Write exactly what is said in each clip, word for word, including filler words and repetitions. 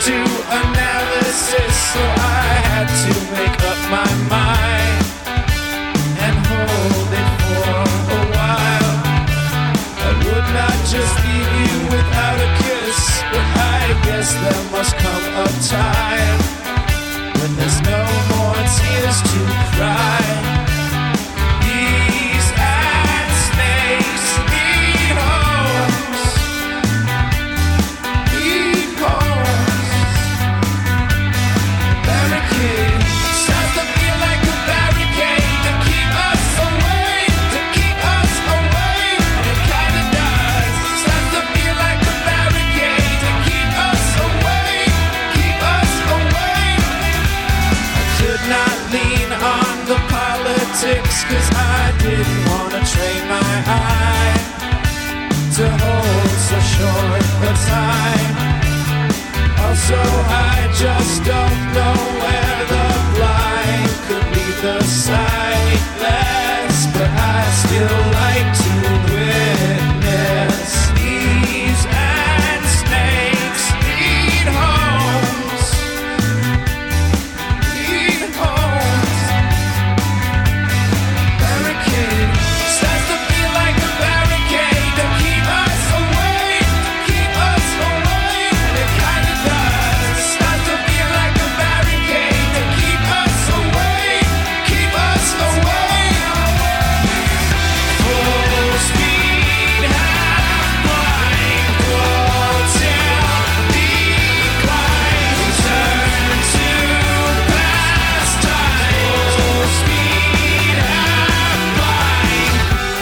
do analysis, so I had to make up my mind and hold it for a while. I would not just leave you without a kiss, but I guess there must come a time when there's no more tears to cry. Bees and snakes need homes, need homes. Barricade starts to feel like a barricade to keep us away, to keep us away. And it kinda does. Starts to feel like a barricade to keep us away, keep us away. I could not lean on the politics, cause I didn't wanna train my eye to hold so short a time. Also, I just don't know where the blind could lead the sightless, but I still like to witness. Thieves and snakes need homes, need homes. Barricade starts to feel like a barricade to keep us away, keep us away. And it kinda does. Starts to feel like a barricade to keep us away, keep us away. Full speed half blind, hotel decline. Return to past time. Full speed half blind.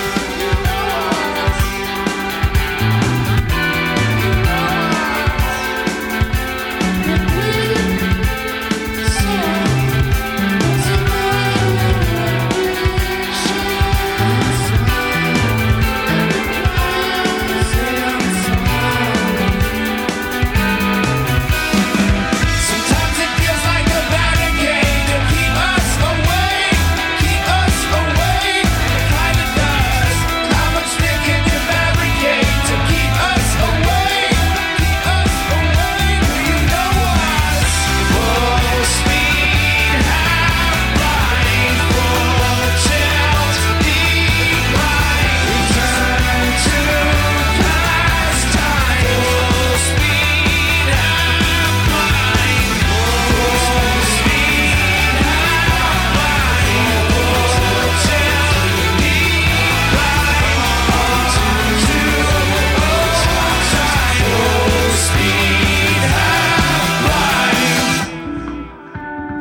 Sometimes it feels like a barricade to keep us away, keep us away. It kinda does. How much fear can you barricade to keep us away, keep us away? Do you know us? Full speed half blind, full tilt decline. Return to past time. Full speed half blind, full speed half blind, full tilt decline. Onto old time. Full speed half blind.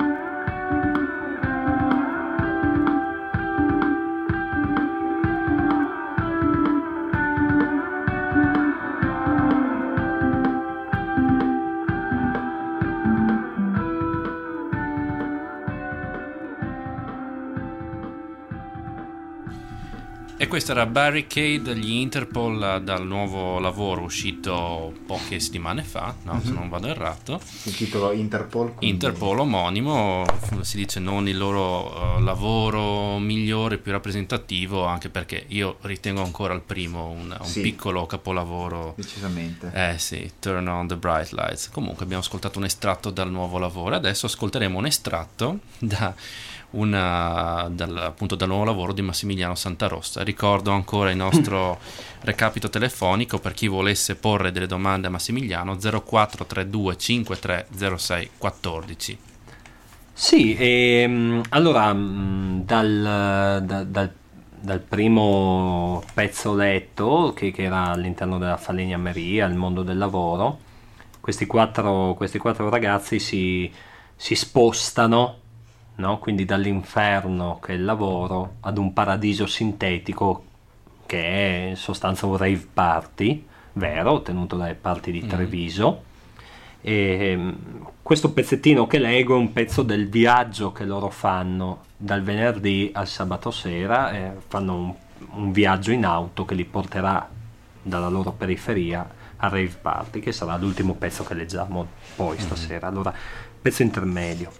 E questo era Barricade, gli Interpol, eh, dal nuovo lavoro uscito poche settimane fa, no? Se non vado errato. Il titolo Interpol. quindi- Interpol omonimo, si dice non il loro eh, lavoro migliore, più rappresentativo, anche perché io ritengo ancora il primo un, un Sì. piccolo capolavoro. Decisamente. Eh sì, Turn on the Bright Lights. Comunque abbiamo ascoltato un estratto dal nuovo lavoro, adesso ascolteremo un estratto da una, dal, appunto dal nuovo lavoro di Massimiliano Santarossa. Ricordo ancora il nostro recapito telefonico per chi volesse porre delle domande a Massimiliano: zero quattro tre due cinque tre zero sei uno quattro. Sì, ehm, allora mh, dal, da- dal- dal primo pezzo letto che, che era all'interno della falegnameria, il mondo del lavoro, questi quattro, questi quattro ragazzi si, si spostano, no? Quindi dall'inferno che è il lavoro ad un paradiso sintetico che è in sostanza un rave party vero, tenuto dalle parti di Treviso. E mm, questo pezzettino che leggo è un pezzo del viaggio che loro fanno dal venerdì al sabato sera. Eh, fanno un, un viaggio in auto che li porterà dalla loro periferia al rave party, che sarà l'ultimo pezzo che leggiamo poi stasera. Allora, pezzo intermedio.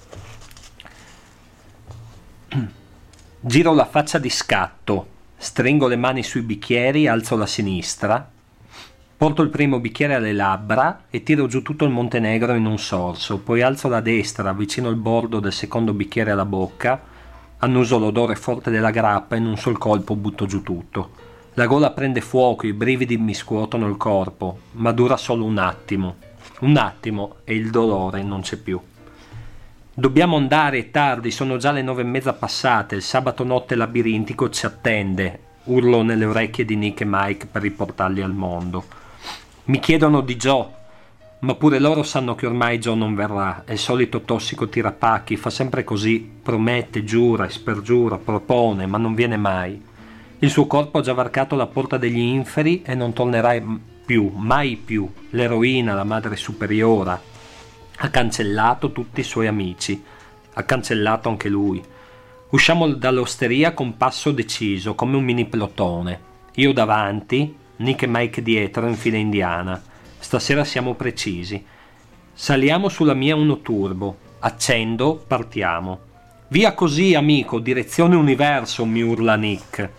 Giro la faccia di scatto, stringo le mani sui bicchieri, alzo la sinistra. Porto il primo bicchiere alle labbra e tiro giù tutto il Montenegro in un sorso, poi alzo la destra, avvicino il bordo del secondo bicchiere alla bocca, annuso l'odore forte della grappa e in un sol colpo butto giù tutto. La gola prende fuoco, i brividi mi scuotono il corpo, ma dura solo un attimo. Un attimo e il dolore non c'è più. Dobbiamo andare, è tardi, sono già le nove e mezza passate, il sabato notte labirintico ci attende. Urlo nelle orecchie di Nick e Mike per riportarli al mondo. Mi chiedono di Joe, ma pure loro sanno che ormai Joe non verrà, è il solito tossico tirapacchi, fa sempre così, promette, giura e spergiura, propone, ma non viene mai. Il suo corpo ha già varcato la porta degli inferi e non tornerà più, mai più. L'eroina, la madre superiora, ha cancellato tutti i suoi amici, ha cancellato anche lui. Usciamo dall'osteria con passo deciso, come un mini plotone. Io davanti, Nick e Mike dietro in fila indiana. Stasera siamo precisi. Saliamo sulla mia Uno Turbo. Accendo, partiamo. Via così, amico, direzione universo, mi urla Nick.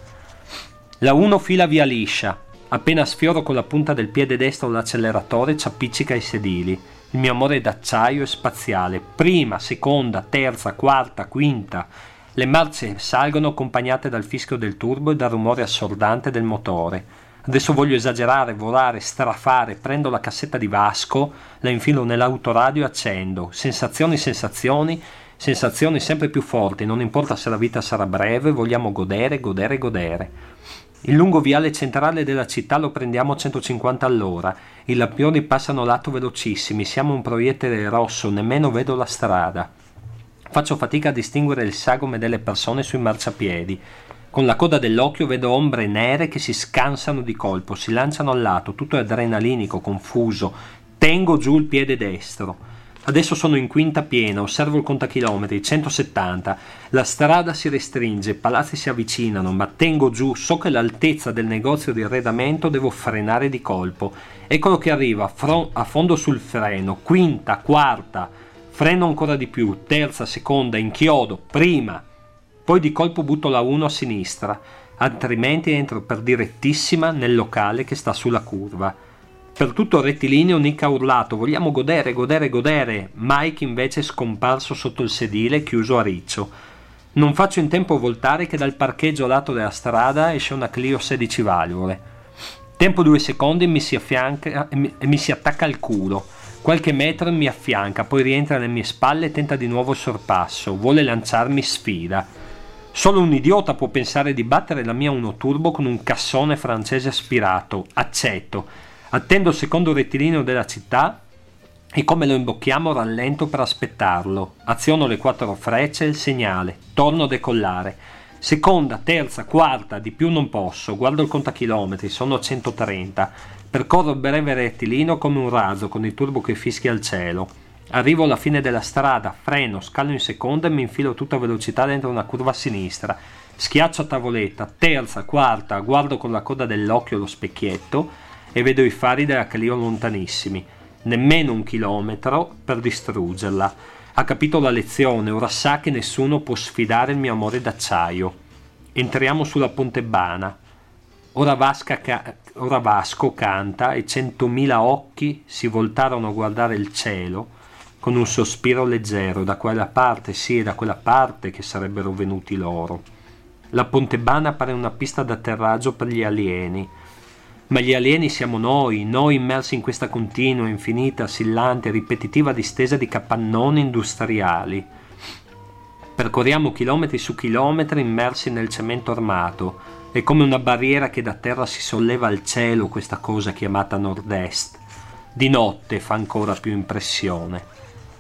La Uno fila via liscia. Appena sfioro con la punta del piede destro l'acceleratore ci appiccica ai sedili. Il mio amore d'acciaio è spaziale. Prima, seconda, terza, quarta, quinta. Le marce salgono accompagnate dal fischio del turbo e dal rumore assordante del motore. Adesso voglio esagerare, volare, strafare, prendo la cassetta di Vasco, la infilo nell'autoradio e accendo. Sensazioni, sensazioni, sensazioni sempre più forti, non importa se la vita sarà breve, vogliamo godere, godere, godere. Il lungo viale centrale della città lo prendiamo a centocinquanta all'ora, i lampioni passano lato velocissimi, siamo un proiettile rosso, nemmeno vedo la strada. Faccio fatica a distinguere il sagome delle persone sui marciapiedi. Con la coda dell'occhio vedo ombre nere che si scansano di colpo, si lanciano al lato, tutto è adrenalinico, confuso. Tengo giù il piede destro. Adesso sono in quinta piena, osservo il contachilometri, centosettanta. La strada si restringe, i palazzi si avvicinano, ma tengo giù, so che l'altezza del negozio di arredamento devo frenare di colpo. Eccolo che arriva, fron- a fondo sul freno, quinta, quarta, freno ancora di più, terza, seconda, inchiodo, prima. Poi di colpo butto la uno a sinistra, altrimenti entro per direttissima nel locale che sta sulla curva. Per tutto il rettilineo Nick ha urlato «Vogliamo godere, godere, godere!» Mike invece è scomparso sotto il sedile chiuso a riccio. Non faccio in tempo a voltare che dal parcheggio a lato della strada esce una Clio sedici valvole. Tempo due secondi e mi si affianca e mi, e mi si attacca al culo. Qualche metro mi affianca, poi rientra alle mie spalle e tenta di nuovo il sorpasso. Vuole lanciarmi sfida. Solo un idiota può pensare di battere la mia Uno Turbo con un cassone francese aspirato. Accetto. Attendo il secondo rettilineo della città e come lo imbocchiamo rallento per aspettarlo. Aziono le quattro frecce e il segnale. Torno a decollare. Seconda, terza, quarta, di più non posso. Guardo il contachilometri, sono a centotrenta. Percorro il breve rettilineo come un razzo con il turbo che fischia al cielo. Arrivo alla fine della strada, freno, scalo in seconda e mi infilo a tutta velocità dentro una curva a sinistra. Schiaccio a tavoletta, terza, quarta, guardo con la coda dell'occhio lo specchietto e vedo i fari della Clio lontanissimi. Nemmeno un chilometro per distruggerla. Ha capito la lezione, ora sa che nessuno può sfidare il mio amore d'acciaio. Entriamo sulla Pontebana. Ora, Vasca ca- ora Vasco canta e centomila occhi si voltarono a guardare il cielo con un sospiro leggero, da quella parte sì e da quella parte che sarebbero venuti loro. La Pontebana pare una pista d'atterraggio per gli alieni, ma gli alieni siamo noi, noi immersi in questa continua, infinita, assillante, ripetitiva distesa di capannoni industriali. Percorriamo chilometri su chilometri immersi nel cemento armato. È come una barriera che da terra si solleva al cielo, questa cosa chiamata nord-est. Di notte fa ancora più impressione.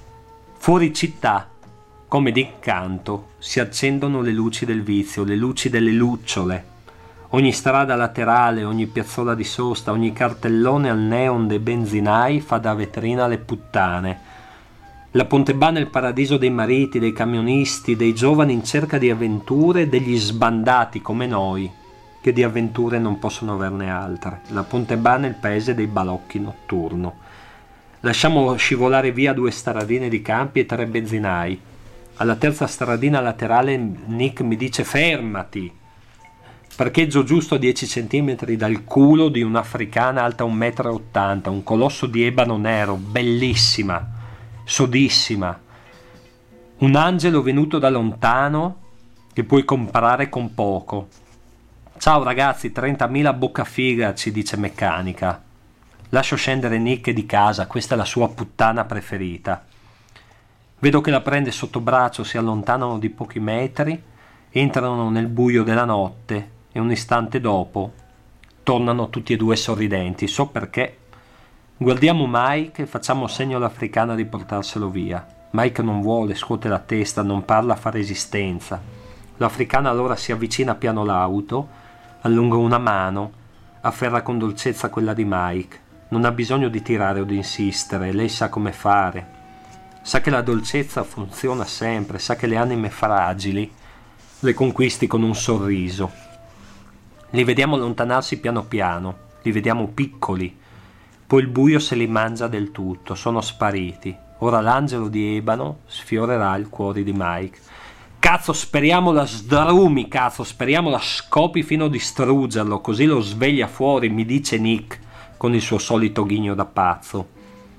Fuori città, come d'incanto, si accendono le luci del vizio, le luci delle lucciole. Ogni strada laterale, ogni piazzola di sosta, ogni cartellone al neon dei benzinai fa da vetrina alle puttane. La Pontebana è il paradiso dei mariti, dei camionisti, dei giovani in cerca di avventure, degli sbandati come noi, che di avventure non possono averne altre. La Pontebana è il paese dei balocchi notturno. Lasciamo scivolare via due stradine di campi e tre benzinai. Alla terza stradina laterale Nick mi dice fermati. parcheggio giusto a dieci centimetri dal culo di un'africana alta un metro e ottanta, un colosso di ebano nero, bellissima, sodissima, un angelo venuto da lontano che puoi comprare con poco. Ciao ragazzi, trentamila boccafiga, ci dice Meccanica. Lascio scendere Nick di casa, questa è la sua puttana preferita. Vedo che la prende sotto braccio, si allontanano di pochi metri, entrano nel buio della notte e un istante dopo tornano tutti e due sorridenti. So perché. Guardiamo Mike e facciamo segno all'africana di portarselo via. Mike non vuole, scuote la testa, non parla, fa resistenza. L'africana allora si avvicina piano l'auto, allunga una mano, afferra con dolcezza quella di Mike. Non ha bisogno di tirare o di insistere, lei sa come fare. Sa che la dolcezza funziona sempre, sa che le anime fragili le conquisti con un sorriso. Li vediamo allontanarsi piano piano, li vediamo piccoli, poi il buio se li mangia del tutto, sono spariti. Ora l'angelo di ebano sfiorerà il cuore di Mike. Cazzo, speriamo la sdrumi, cazzo, speriamo la scopi fino a distruggerlo, così lo sveglia fuori, mi dice Nick con il suo solito ghigno da pazzo.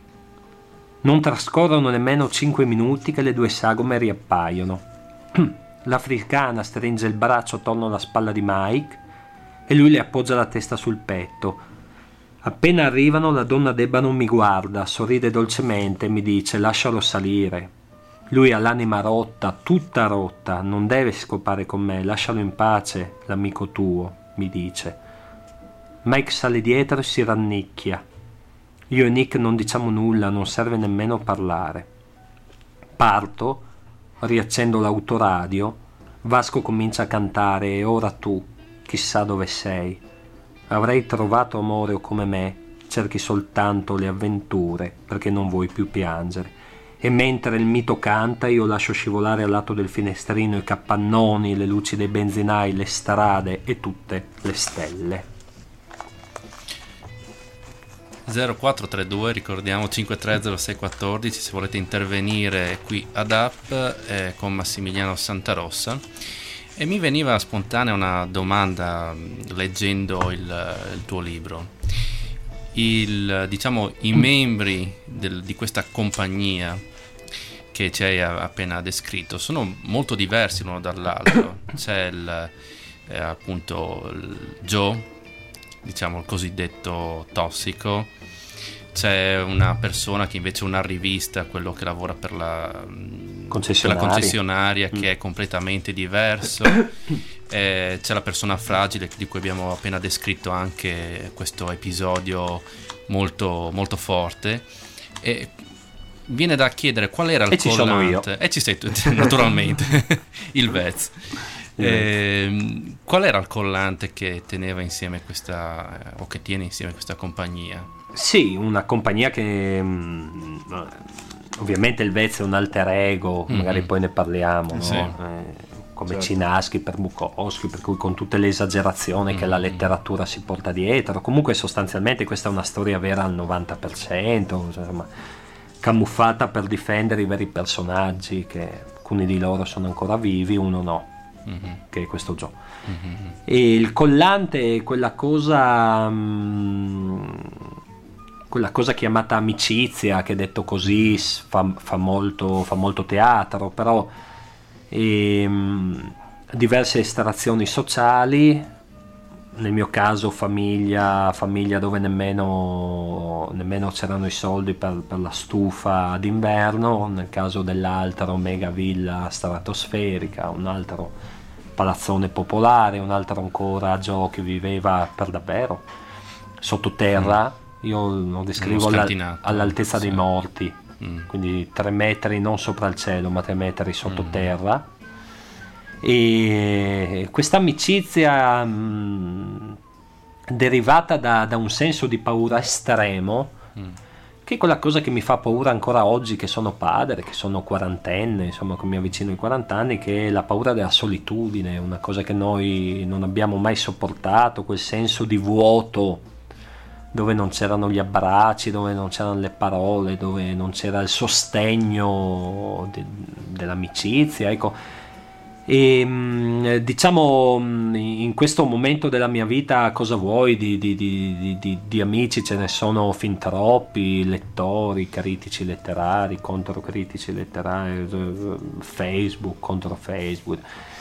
Non trascorrono nemmeno cinque minuti che le due sagome riappaiono. L'africana stringe il braccio attorno alla spalla di Mike e lui le appoggia la testa sul petto. Appena arrivano la donna d'ebano mi guarda, sorride dolcemente e mi dice lascialo salire. Lui ha l'anima rotta, tutta rotta, non deve scopare con me, lascialo in pace, l'amico tuo, mi dice. Mike sale dietro e si rannicchia. Io e Nick non diciamo nulla, non serve nemmeno parlare. Parto, riaccendo l'autoradio, Vasco comincia a cantare e ora tu, chissà dove sei. Avrei trovato amore o come me, cerchi soltanto le avventure perché non vuoi più piangere. E mentre il mito canta io lascio scivolare al lato del finestrino i capannoni, le luci dei benzinai, le strade e tutte le stelle. zero quattro tre due, ricordiamo cinque tre zero sei uno quattro se volete intervenire qui ad App eh, con Massimiliano Santarossa. E mi veniva spontanea una domanda leggendo il, il tuo libro. Il, diciamo, i membri del, di questa compagnia che ci hai appena descritto sono molto diversi l'uno dall'altro. C'è il, eh, appunto il Joe, diciamo il cosiddetto tossico, c'è una persona che invece è una rivista, quello che lavora per la concessionaria, per la concessionaria mm. che è completamente diverso. eh, c'è la persona fragile di cui abbiamo appena descritto anche questo episodio molto, molto forte, e viene da chiedere qual era il e collante. Ci sono io. E ci sei tu, naturalmente. Il Vez. Eh, qual era il collante che teneva insieme questa o che tiene insieme questa compagnia? Sì, una compagnia che mh, ovviamente il Vez è un alter ego, mm-hmm. magari poi ne parliamo, no? Sì. Eh, come certo. Cinaschi per Bukowski, per cui con tutte le esagerazioni mm-hmm. che la letteratura si porta dietro. Comunque sostanzialmente questa è una storia vera al novanta per cento, insomma, camuffata per difendere i veri personaggi, che alcuni di loro sono ancora vivi, uno no. Mm-hmm. Che è questo Joe. Mm-hmm. E il collante è quella cosa mh, quella cosa chiamata amicizia, che detto così fa, fa, molto, fa molto teatro, però ehm, diverse estrazioni sociali, nel mio caso famiglia, famiglia dove nemmeno, nemmeno c'erano i soldi per, per la stufa d'inverno, nel caso dell'altro mega villa stratosferica, un altro palazzone popolare, un altro ancora Joe che viveva per davvero sottoterra, mm. io lo descrivo alla, all'altezza sì. dei morti, mm. quindi tre metri non sopra il cielo ma tre metri sottoterra. Mm. E questa amicizia mh, derivata da, da un senso di paura estremo, mm. che è quella cosa che mi fa paura ancora oggi che sono padre, che sono quarantenne, insomma che mi avvicino ai quaranta anni, che è la paura della solitudine, una cosa che noi non abbiamo mai sopportato, quel senso di vuoto dove non c'erano gli abbracci, dove non c'erano le parole, dove non c'era il sostegno de, dell'amicizia, ecco. E mh, diciamo mh, in questo momento della mia vita cosa vuoi di, di, di, di, di, di amici? Ce ne sono fin troppi, lettori, critici letterari, controcritici letterari, Facebook contro Facebook.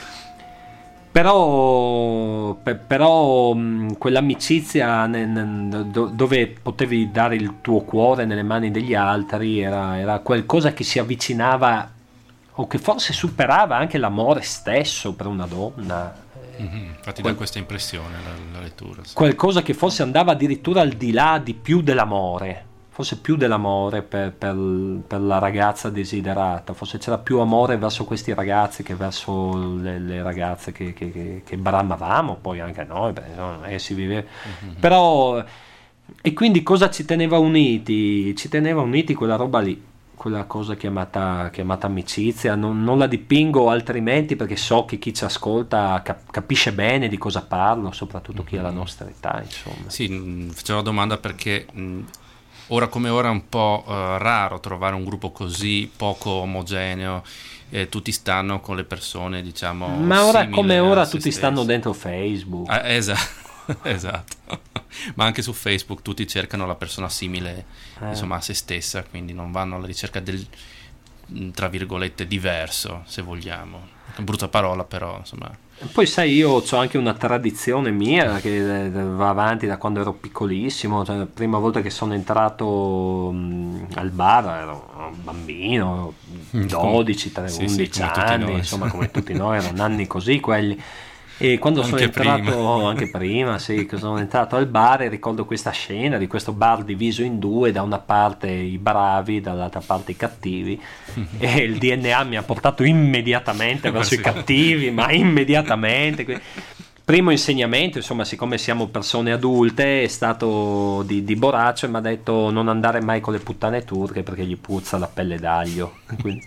Però, per, però mh, quell'amicizia ne, ne, do, dove potevi dare il tuo cuore nelle mani degli altri era, era qualcosa che si avvicinava o che forse superava anche l'amore stesso per una donna. Mm-hmm. Infatti Qual- dà questa impressione la, la lettura. Sì. Qualcosa che forse andava addirittura al di là di più dell'amore, forse più dell'amore per, per, per la ragazza desiderata, forse c'era più amore verso questi ragazzi che verso le, le ragazze che, che, che, che bramavamo, poi anche noi, perché non è che si vive. Mm-hmm. Però, e quindi cosa ci teneva uniti? Ci teneva uniti quella roba lì, quella cosa chiamata, chiamata amicizia. Non, non la dipingo altrimenti perché so che chi ci ascolta cap- capisce bene di cosa parlo, soprattutto chi ha la nostra età, insomma. Sì, mh, facevo la domanda perché mh, ora come ora è un po' uh, raro trovare un gruppo così poco omogeneo, eh, tutti stanno con le persone, diciamo, ma ora simili come a ora se tutti stessi. stanno dentro Facebook. Ah, esatto. Esatto, ma anche su Facebook tutti cercano la persona simile Eh. insomma a se stessa, quindi non vanno alla ricerca del, tra virgolette, diverso, se vogliamo. Brutta parola, però insomma. Poi sai, io ho anche una tradizione mia che eh, va avanti da quando ero piccolissimo. Cioè, la prima volta che sono entrato mh, al bar ero un bambino, dodici, tre, Sì, sì, undici come tutti anni, noi. insomma, come tutti noi, erano anni così quelli. E quando sono Anche entrato, prima. anche prima, sì, che sono entrato al bar e ricordo questa scena di questo bar diviso in due, da una parte i bravi, dall'altra parte i cattivi, e il D N A mi ha portato immediatamente verso Sì. i cattivi, ma immediatamente. Quindi, primo insegnamento, insomma, siccome siamo persone adulte, è stato di, di Boraccio e mi ha detto non andare mai con le puttane turche perché gli puzza la pelle d'aglio. Quindi,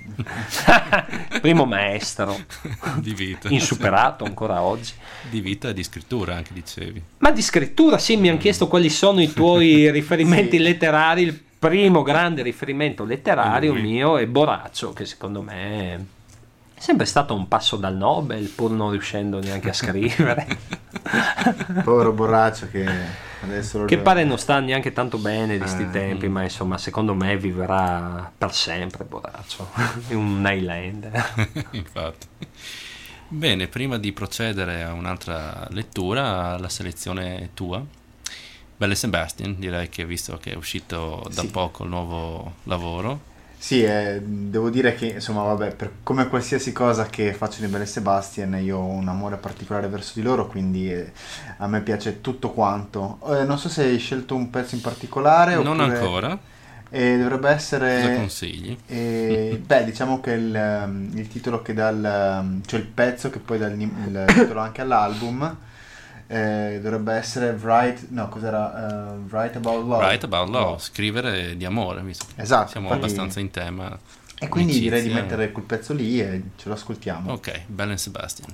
primo maestro, Di vita. insuperato ancora oggi. Di vita e di scrittura anche, dicevi. Ma di scrittura, sì, mi hanno chiesto quali sono i tuoi riferimenti letterari. Il primo grande riferimento letterario Lui. mio è Boraccio, che secondo me è sempre stato un passo dal Nobel, pur non riuscendo neanche a scrivere. Povero Borraccio che adesso lo Che pare non sta neanche tanto bene di sti Eh, tempi, ma insomma, secondo me viverà per sempre Boraccio. È un Highlander. Infatti. Bene, prima di procedere a un'altra lettura, la selezione tua, Belle Sebastian, direi che visto che è uscito da Sì. poco il nuovo lavoro. Sì, eh, devo dire che insomma, vabbè, per come qualsiasi cosa che faccio di Belle Sebastian, io ho un amore particolare verso di loro, quindi eh, a me piace tutto quanto. Eh, non so se hai scelto un pezzo in particolare Non oppure- ancora, Eh, dovrebbe cosa essere consigli? eh, beh, diciamo che il, ehm, il titolo che dà il, ehm, cioè il pezzo che poi dà il, nim- il titolo anche all'album eh, dovrebbe essere Write, no, cos'era? Eh, Write About Love. Write About Love, scrivere di amore, visto che Esatto, siamo infatti- abbastanza in tema. E quindi direi di amicizia. mettere quel pezzo lì e ce lo ascoltiamo. Ok, Belle Sebastian.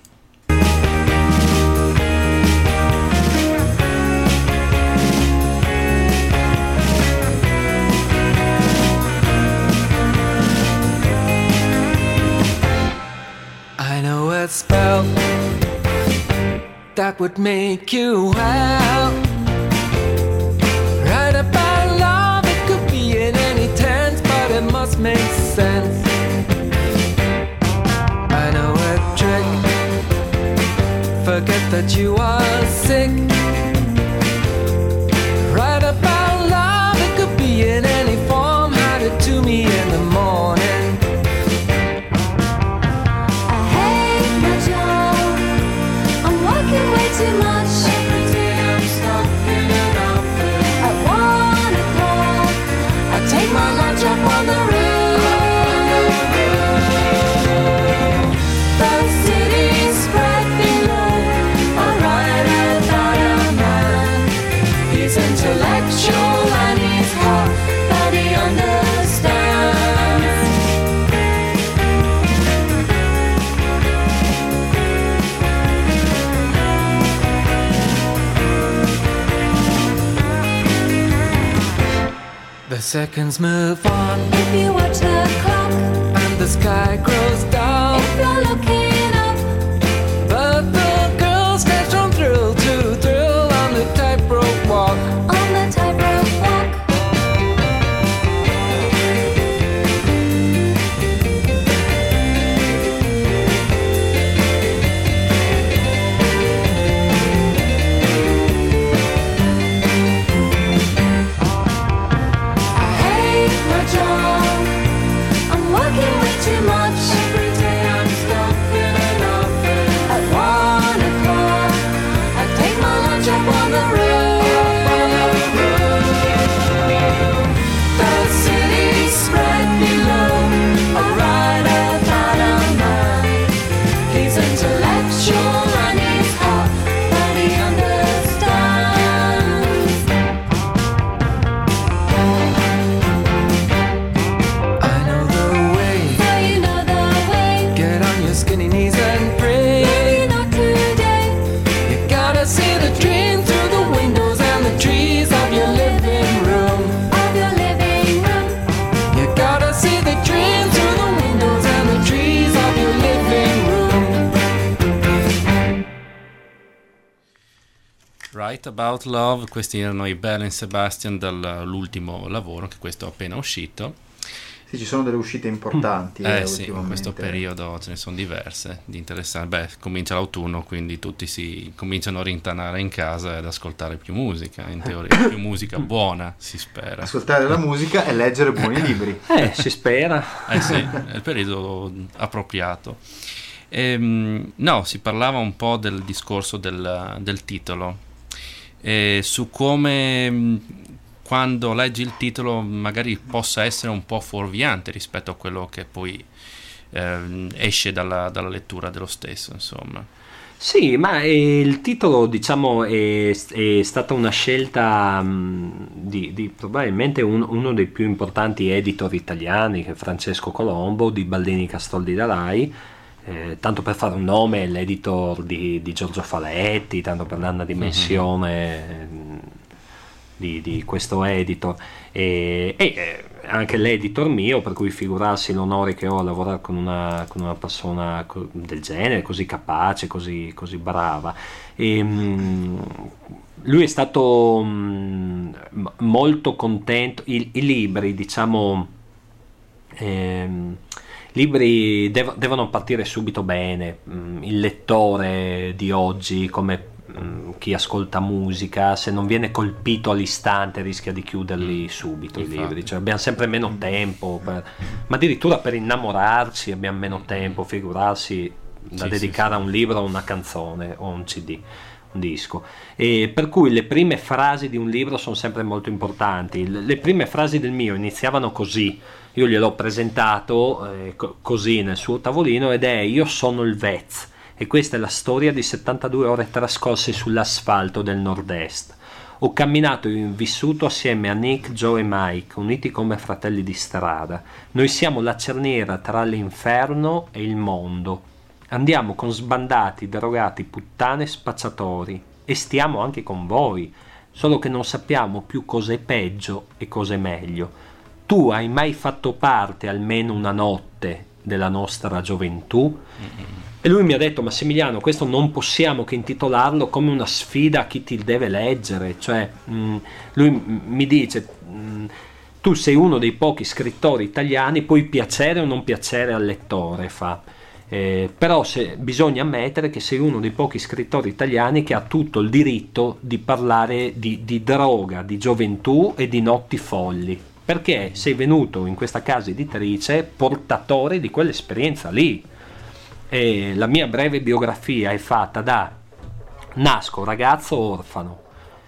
I know a spell that would make you well. Right about love, it could be in any tense, but it must make sense. I know a trick. Forget that you are sick. Right about love, it could be in any form. Hide it to me in the morning. I hate my job. I'm working way too much. Every day I'm stuck in an office. At one o'clock, I take my lunch up on the roof. The city's spread below. I ride without a man. He's intellectual and he's hot, but he understands. The seconds move on If you watch the clock, and the sky grows dark. if you're looking up, Right About Love, questi erano i Belle and Sebastian dall'ultimo lavoro, che questo è appena uscito. Sì, ci sono delle uscite importanti. Eh eh, sì, in ultimamente. questo periodo ce ne sono diverse di interessanti. Beh, comincia l'autunno, quindi tutti si cominciano a rintanare in casa ed ascoltare più musica, in teoria, più musica buona, si spera. Ascoltare la musica e leggere buoni libri. Eh, si spera. Eh sì, è il periodo appropriato. Ehm, no, si parlava un po' del discorso del, del titolo, e su come mh, quando leggi il titolo magari possa essere un po' fuorviante rispetto a quello che poi ehm, esce dalla, dalla lettura dello stesso, insomma. Sì, ma eh, il titolo, diciamo, è, è stata una scelta mh, di, di probabilmente un- uno dei più importanti editor italiani, che è Francesco Colombo, di Baldini Castoldi da Rai. Eh, tanto per fare un nome, l'editor di, di Giorgio Faletti, tanto per darne una dimensione mh, di, di questo editor, e, e eh, anche l'editor mio, per cui figurarsi l'onore che ho a lavorare con una, con una persona co- del genere, così capace, così, così brava. E, mh, lui è stato mh, m- molto contento. I, i libri, diciamo, ehm, libri dev- devono partire subito bene. Mm, il lettore di oggi, come mm, chi ascolta musica, se non viene colpito all'istante rischia di chiuderli subito. Infatti. I libri, cioè abbiamo sempre meno tempo per- ma addirittura per innamorarci abbiamo meno tempo, figurarsi da Sì, dedicare sì, a un libro, a una canzone o a un C D, un disco. E per cui le prime frasi di un libro sono sempre molto importanti. Le le prime frasi del mio iniziavano così. Io gliel'ho presentato eh, co- così nel suo tavolino, ed è: io sono il Vez e questa è la storia di settantadue ore trascorse sull'asfalto del nord-est. Ho camminato e vissuto assieme a Nick, Joe e Mike, uniti come fratelli di strada. Noi siamo la cerniera tra l'inferno e il mondo. Andiamo con sbandati, drogati, puttane, spacciatori, e stiamo anche con voi, solo che non sappiamo più cosa è peggio e cosa è meglio. Tu hai mai fatto parte almeno una notte della nostra gioventù? E lui mi ha detto: Massimiliano, questo non possiamo che intitolarlo come una sfida a chi ti deve leggere. Cioè, mh, lui m- mi dice: mh, tu sei uno dei pochi scrittori italiani, puoi piacere o non piacere al lettore, fa. Eh, però se, bisogna ammettere che sei uno dei pochi scrittori italiani che ha tutto il diritto di parlare di, di droga, di gioventù e di notti folli, perché sei venuto in questa casa editrice portatore di quell'esperienza lì. E la mia breve biografia è fatta da: nasco ragazzo orfano,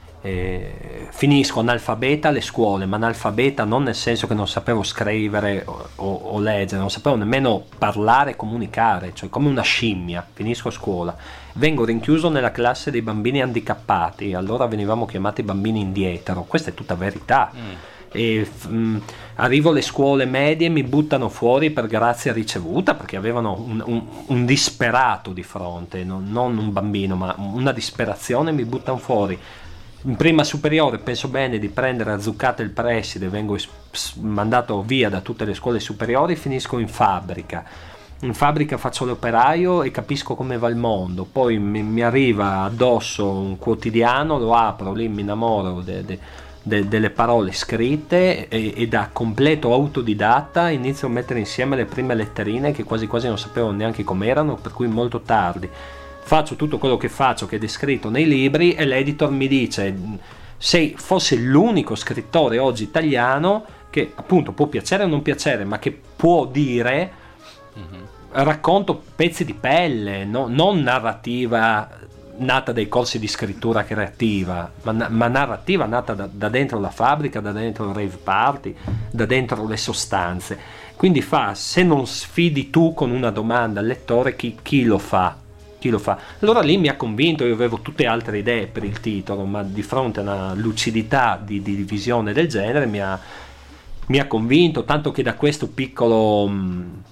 eh, finisco analfabeta alle scuole, ma analfabeta non nel senso che non sapevo scrivere o, o, o leggere, non sapevo nemmeno parlare e comunicare, cioè come una scimmia. Finisco a scuola, vengo rinchiuso nella classe dei bambini handicappati, allora venivamo chiamati bambini indietro, questa è tutta verità. Mm. E mh, arrivo alle scuole medie, mi buttano fuori per grazia ricevuta, perché avevano un, un, un disperato di fronte, non, non un bambino, ma una disperazione, mi buttano fuori. In prima superiore penso bene di prendere a zuccate il preside, vengo es- mandato via da tutte le scuole superiori, finisco in fabbrica. In fabbrica faccio l'operaio e capisco come va il mondo, poi mi, mi arriva addosso un quotidiano, lo apro, lì mi innamoro de, de, de, delle parole scritte, e, e da completo autodidatta inizio a mettere insieme le prime letterine che quasi quasi non sapevo neanche com'erano, per cui molto tardi faccio tutto quello che faccio, che è descritto nei libri, e l'editor mi dice: sei forse l'unico scrittore oggi italiano che appunto può piacere o non piacere, ma che può dire Mhm. racconto pezzi di pelle, no? Non narrativa nata dai corsi di scrittura creativa, ma, na- ma narrativa nata da, da dentro la fabbrica, da dentro il rave party, da dentro le sostanze. Quindi fa: se non sfidi tu con una domanda al lettore, chi, chi lo fa? Chi lo fa? Allora lì mi ha convinto. Io avevo tutte altre idee per il titolo, ma di fronte a una lucidità di, di visione del genere mi ha, mi ha convinto, tanto che da questo piccolo mh,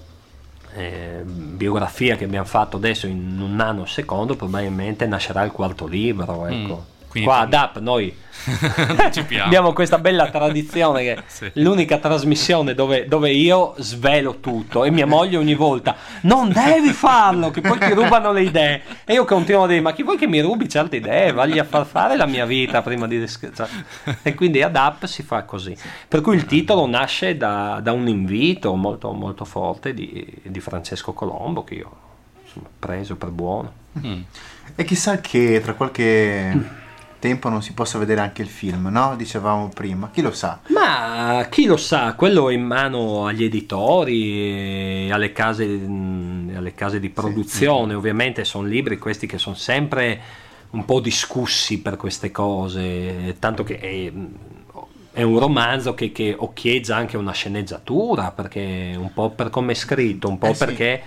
eh, biografia che abbiamo fatto adesso in un nanosecondo probabilmente nascerà il quarto libro, ecco. Mm. quindi qua torna- ad Up noi Anticipiamo. abbiamo questa bella tradizione che Sì. è l'unica trasmissione dove, dove io svelo tutto e mia moglie ogni volta non devi farlo che poi ti rubano le idee e io continuo a dire ma chi vuoi che mi rubi certe idee, vagli a far fare la mia vita prima di cioè, e quindi ad Up si fa così, per cui il titolo nasce da, da un invito molto, molto forte di, di Francesco Colombo che io ho insomma, preso per buono. Mm. E chissà che tra qualche tempo non si possa vedere anche il film, no? Dicevamo prima, chi lo sa. Ma chi lo sa, quello è in mano agli editori e alle case, mh, alle case di produzione, ovviamente sono libri questi che sono sempre un po' discussi per queste cose, tanto che è, è un romanzo che, che occhieggia anche una sceneggiatura, perché un po' per come è scritto, un po' Eh sì. perché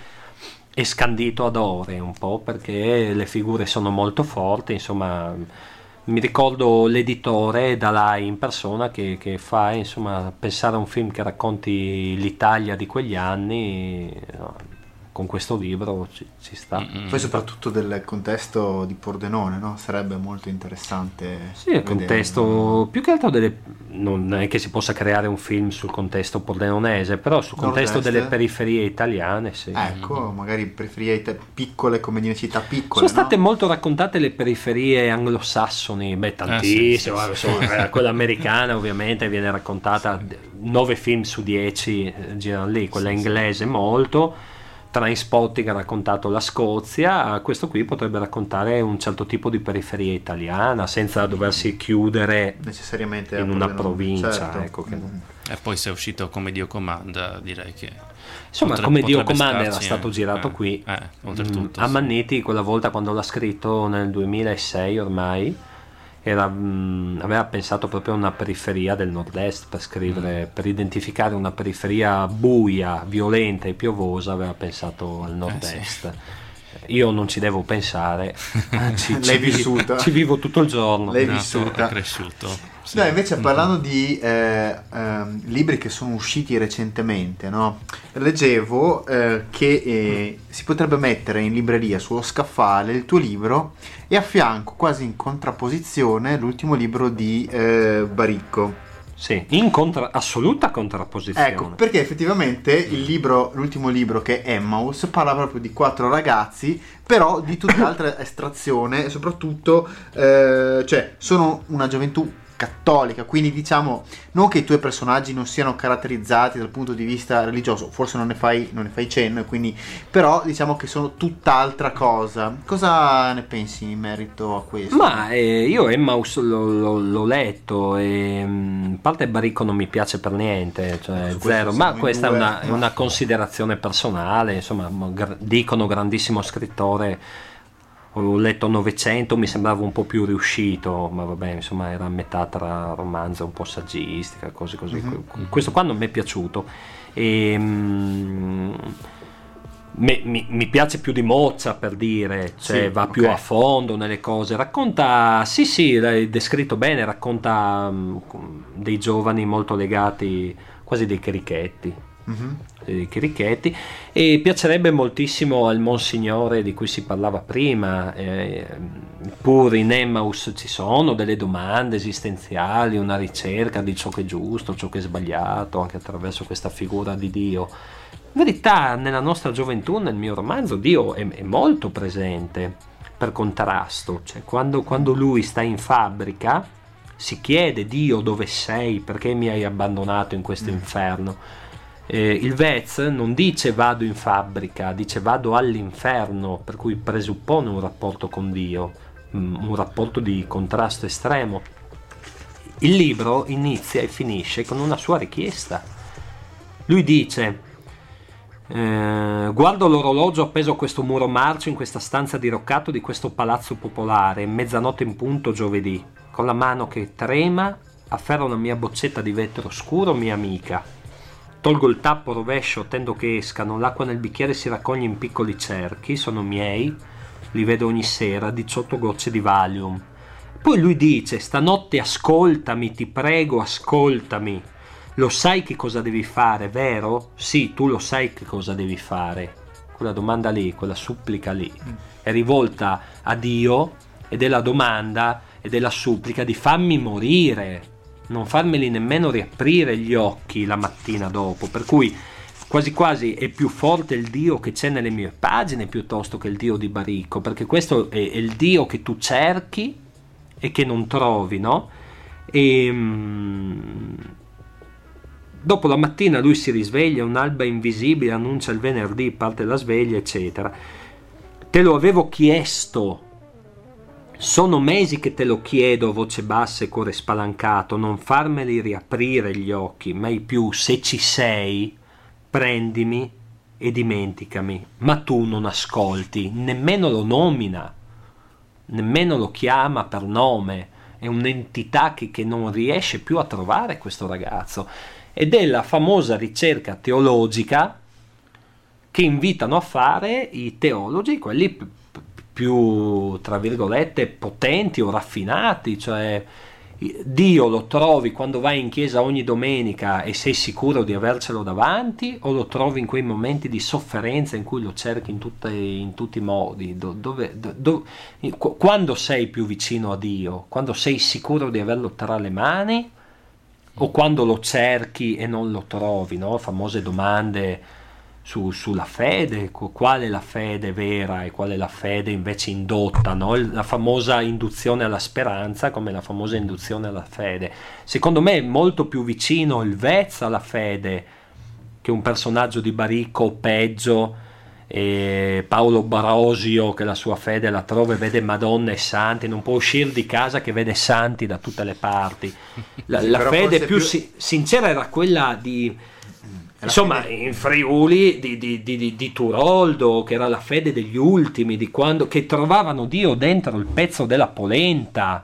è scandito ad ore, un po' perché le figure sono molto forti, insomma. Mi ricordo l'editore Dalai in persona che, che fa insomma pensare a un film che racconti l'Italia di quegli anni, no, con questo libro ci, ci sta. Mm-mm. Poi soprattutto del contesto di Pordenone, no? Sarebbe molto interessante. Sì, il vederlo. contesto, più che altro delle, non è che si possa creare un film sul contesto pordenonese, però sul contesto Nord-est. delle periferie italiane, sì. Ecco, magari periferie piccole come di città piccole. Sono state no? molto raccontate le periferie anglosassoni, beh tantissimo, Eh, sì, sì, insomma, quella americana ovviamente viene raccontata, nove film su dieci eh, girano lì, quella Sì, sì. inglese molto, Trainspotting ha raccontato la Scozia, questo qui potrebbe raccontare un certo tipo di periferia italiana senza doversi chiudere Necessariamente a in una Pordenone, provincia, certo. ecco, che non- Mm. E poi se è uscito come Dio comanda, direi che Insomma, potre- come Dio potrebbe comanda era starci, stato eh. girato Eh, qui. eh, oltretutto, Mm, a sì. Manniti quella volta quando l'ha scritto nel duemilasei ormai era, mm, aveva pensato proprio a una periferia del nord-est per scrivere, Mm. per identificare una periferia buia, violenta e piovosa, aveva pensato al nord-est. Io non ci devo pensare, ci, L'hai ci vi- vissuta. ci vivo tutto il giorno. L'hai Nato, vissuta. è cresciuto. Sì. No, invece parlando di eh, ehm, libri che sono usciti recentemente, no? Leggevo eh, che eh, si potrebbe mettere in libreria sullo scaffale il tuo libro e a fianco, quasi in contrapposizione, l'ultimo libro di eh, Baricco. Sì, in contra- assoluta contrapposizione. Ecco, perché effettivamente il libro, l'ultimo libro che è Emmaus, parla proprio di quattro ragazzi, però di tutt'altra estrazione e soprattutto, eh, cioè, sono una gioventù cattolica, quindi diciamo non che i tuoi personaggi non siano caratterizzati dal punto di vista religioso, forse non ne fai, non ne fai cenno, e quindi, però diciamo che sono tutt'altra cosa. Cosa ne pensi in merito a questo? Ma eh, io Emmaus l'ho, l'ho- l'ho letto e mm, a parte Baricco non mi piace per niente, cioè Su questo zero, siamo ma in questa è due, una, è ma- una considerazione personale, insomma, ma gra- dicono grandissimo scrittore, ho letto Novecento, mi sembrava un po' più riuscito, ma vabbè, insomma era a metà tra romanzo un po' saggistica, cose così. Mhm. Questo qua non mi è piaciuto. E, mm, mi, mi- mi piace più di Mozza, per dire, cioè Sì, va più ok. a fondo nelle cose, racconta, sì sì, l'hai descritto bene, racconta mm, dei giovani molto legati, quasi dei cherichetti, Mhm. dei cherichetti, e piacerebbe moltissimo al Monsignore di cui si parlava prima, eh, pur in Emmaus ci sono delle domande esistenziali, una ricerca di ciò che è giusto, ciò che è sbagliato, anche attraverso questa figura di Dio. In verità nella nostra gioventù, nel mio romanzo, Dio è, è molto presente per contrasto, cioè quando, quando lui sta in fabbrica si chiede: Dio, dove sei? Perché mi hai abbandonato in questo inferno? Eh, il Vez non dice vado in fabbrica, dice vado all'inferno, per cui presuppone un rapporto con Dio, mm, un rapporto di contrasto estremo. Il libro inizia e finisce con una sua richiesta. Lui dice: eh, guardo l'orologio appeso a questo muro marcio in questa stanza diroccato di questo palazzo popolare, mezzanotte in punto giovedì, con la mano che trema afferro una mia boccetta di vetro scuro, mia amica. Tolgo il tappo, rovescio, tendo che escano, l'acqua nel bicchiere si raccoglie in piccoli cerchi, sono miei, li vedo ogni sera, diciotto gocce di Valium. Poi lui dice: stanotte ascoltami, ti prego, ascoltami. Lo sai che cosa devi fare, vero? Sì, tu lo sai che cosa devi fare. Quella domanda lì, quella supplica lì, è rivolta a Dio ed è la domanda e della supplica di farmi morire, non farmeli nemmeno riaprire gli occhi la mattina dopo, per cui quasi quasi è più forte il Dio che c'è nelle mie pagine piuttosto che il Dio di Baricco, perché questo è, è il Dio che tu cerchi e che non trovi, no? E mm, dopo la mattina lui si risveglia, un'alba invisibile annuncia il venerdì, parte la sveglia, eccetera. Te lo avevo chiesto, sono mesi che te lo chiedo a voce bassa e cuore spalancato, non farmeli riaprire gli occhi, mai più, se ci sei prendimi e dimenticami. Ma tu non ascolti, nemmeno lo nomina, nemmeno lo chiama per nome, è un'entità che, che non riesce più a trovare questo ragazzo, ed è la famosa ricerca teologica che invitano a fare i teologi, quelli più, più tra virgolette potenti o raffinati, cioè Dio lo trovi quando vai in chiesa ogni domenica e sei sicuro di avercelo davanti, o lo trovi in quei momenti di sofferenza in cui lo cerchi in, tutte, in tutti i modi? Do, dove, do, do, quando sei più vicino a Dio? Quando sei sicuro di averlo tra le mani, o quando lo cerchi e non lo trovi, no? Famose domande su, sulla fede, qual è la fede vera e qual è la fede invece indotta, no? La famosa induzione alla speranza come la famosa induzione alla fede. Secondo me è molto più vicino il Vezza alla fede che un personaggio di Baricco, o peggio e Paolo Barosio, che la sua fede la trova e vede Madonna e santi, non può uscire di casa che vede santi da tutte le parti. La, la fede più, più si, sincera era quella di insomma fede... in Friuli di, di, di, di, di Turoldo, che era la fede degli ultimi, di quando che trovavano Dio dentro il pezzo della polenta,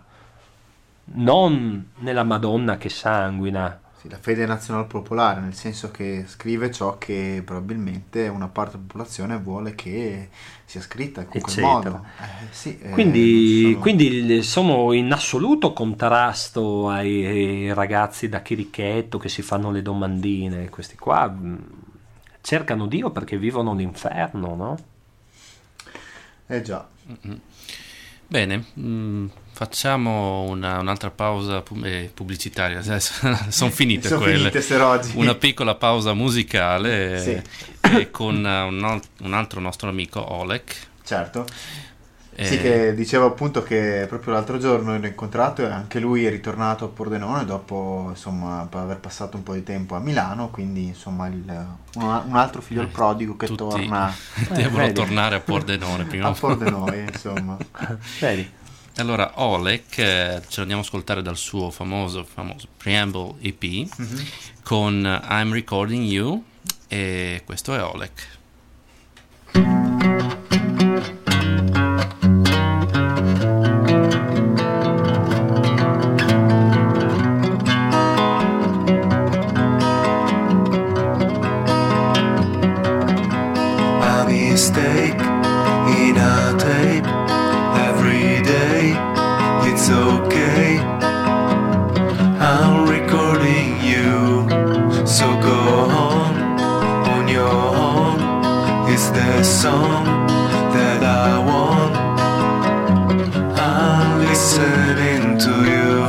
non nella Madonna che sanguina. Sì, la fede nazional popolare, nel senso che scrive ciò che probabilmente una parte della popolazione vuole che sia scritta in qualche modo. Eh, sì, quindi, eh, sono... quindi sono in assoluto contrasto ai, ai ragazzi da chirichetto che si fanno le domandine. Questi qua mh, cercano Dio perché vivono l'inferno, no? Eh già. Mm-hmm. Bene, mh, facciamo una, un'altra pausa pu- eh, pubblicitaria. Sono finite Sono quelle. Finite, se oggi. Una piccola pausa musicale sì. eh, con un, un altro nostro amico, Oleg. Certo. Eh, sì, che diceva appunto che proprio l'altro giorno l'ho incontrato e anche lui è ritornato a Pordenone dopo, insomma, per aver passato un po' di tempo a Milano, quindi insomma il, un, un altro figlio del prodigo che tutti torna. devono eh, tornare a Pordenone prima a Pordenone, insomma. Vedi. Allora, Oleg, eh, ce l'andiamo a ascoltare dal suo famoso, famoso Preamble E P Mm-hmm. con I'm Recording You, e questo è Oleg. A mistake in a tape every day. It's okay. I'm recording you, so go on on your own. It's the song that I want. I'm listening to you.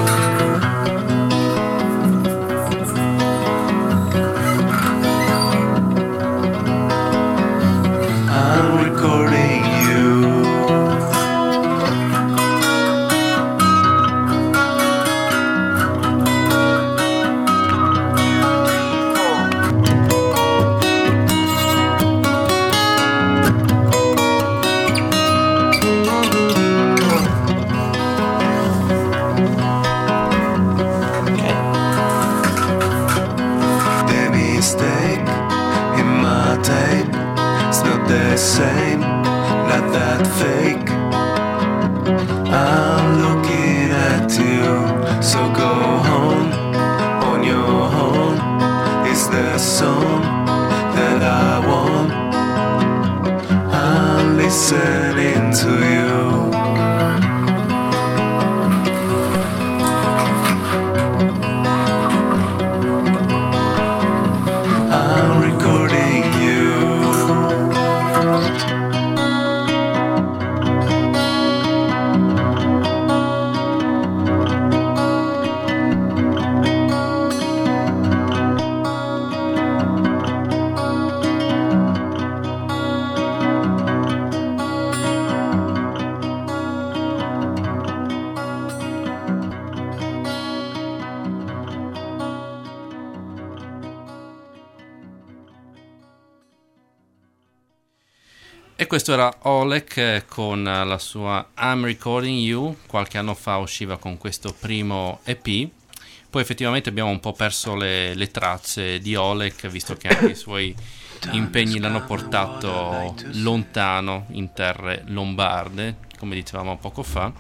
I'm recording you. The mistake in my tape, it's not the same, not that fake. I'm looking at you, so go home on your own. It's the song that I want. I'm listening to you. I'm recording you. questo era Oleg eh, con eh, la sua I'm Recording You. Qualche anno fa usciva con questo primo E P. Poi effettivamente abbiamo un po' perso le, le tracce di Oleg, visto che anche i suoi impegni l'hanno portato lontano in terre lombarde, come dicevamo poco fa.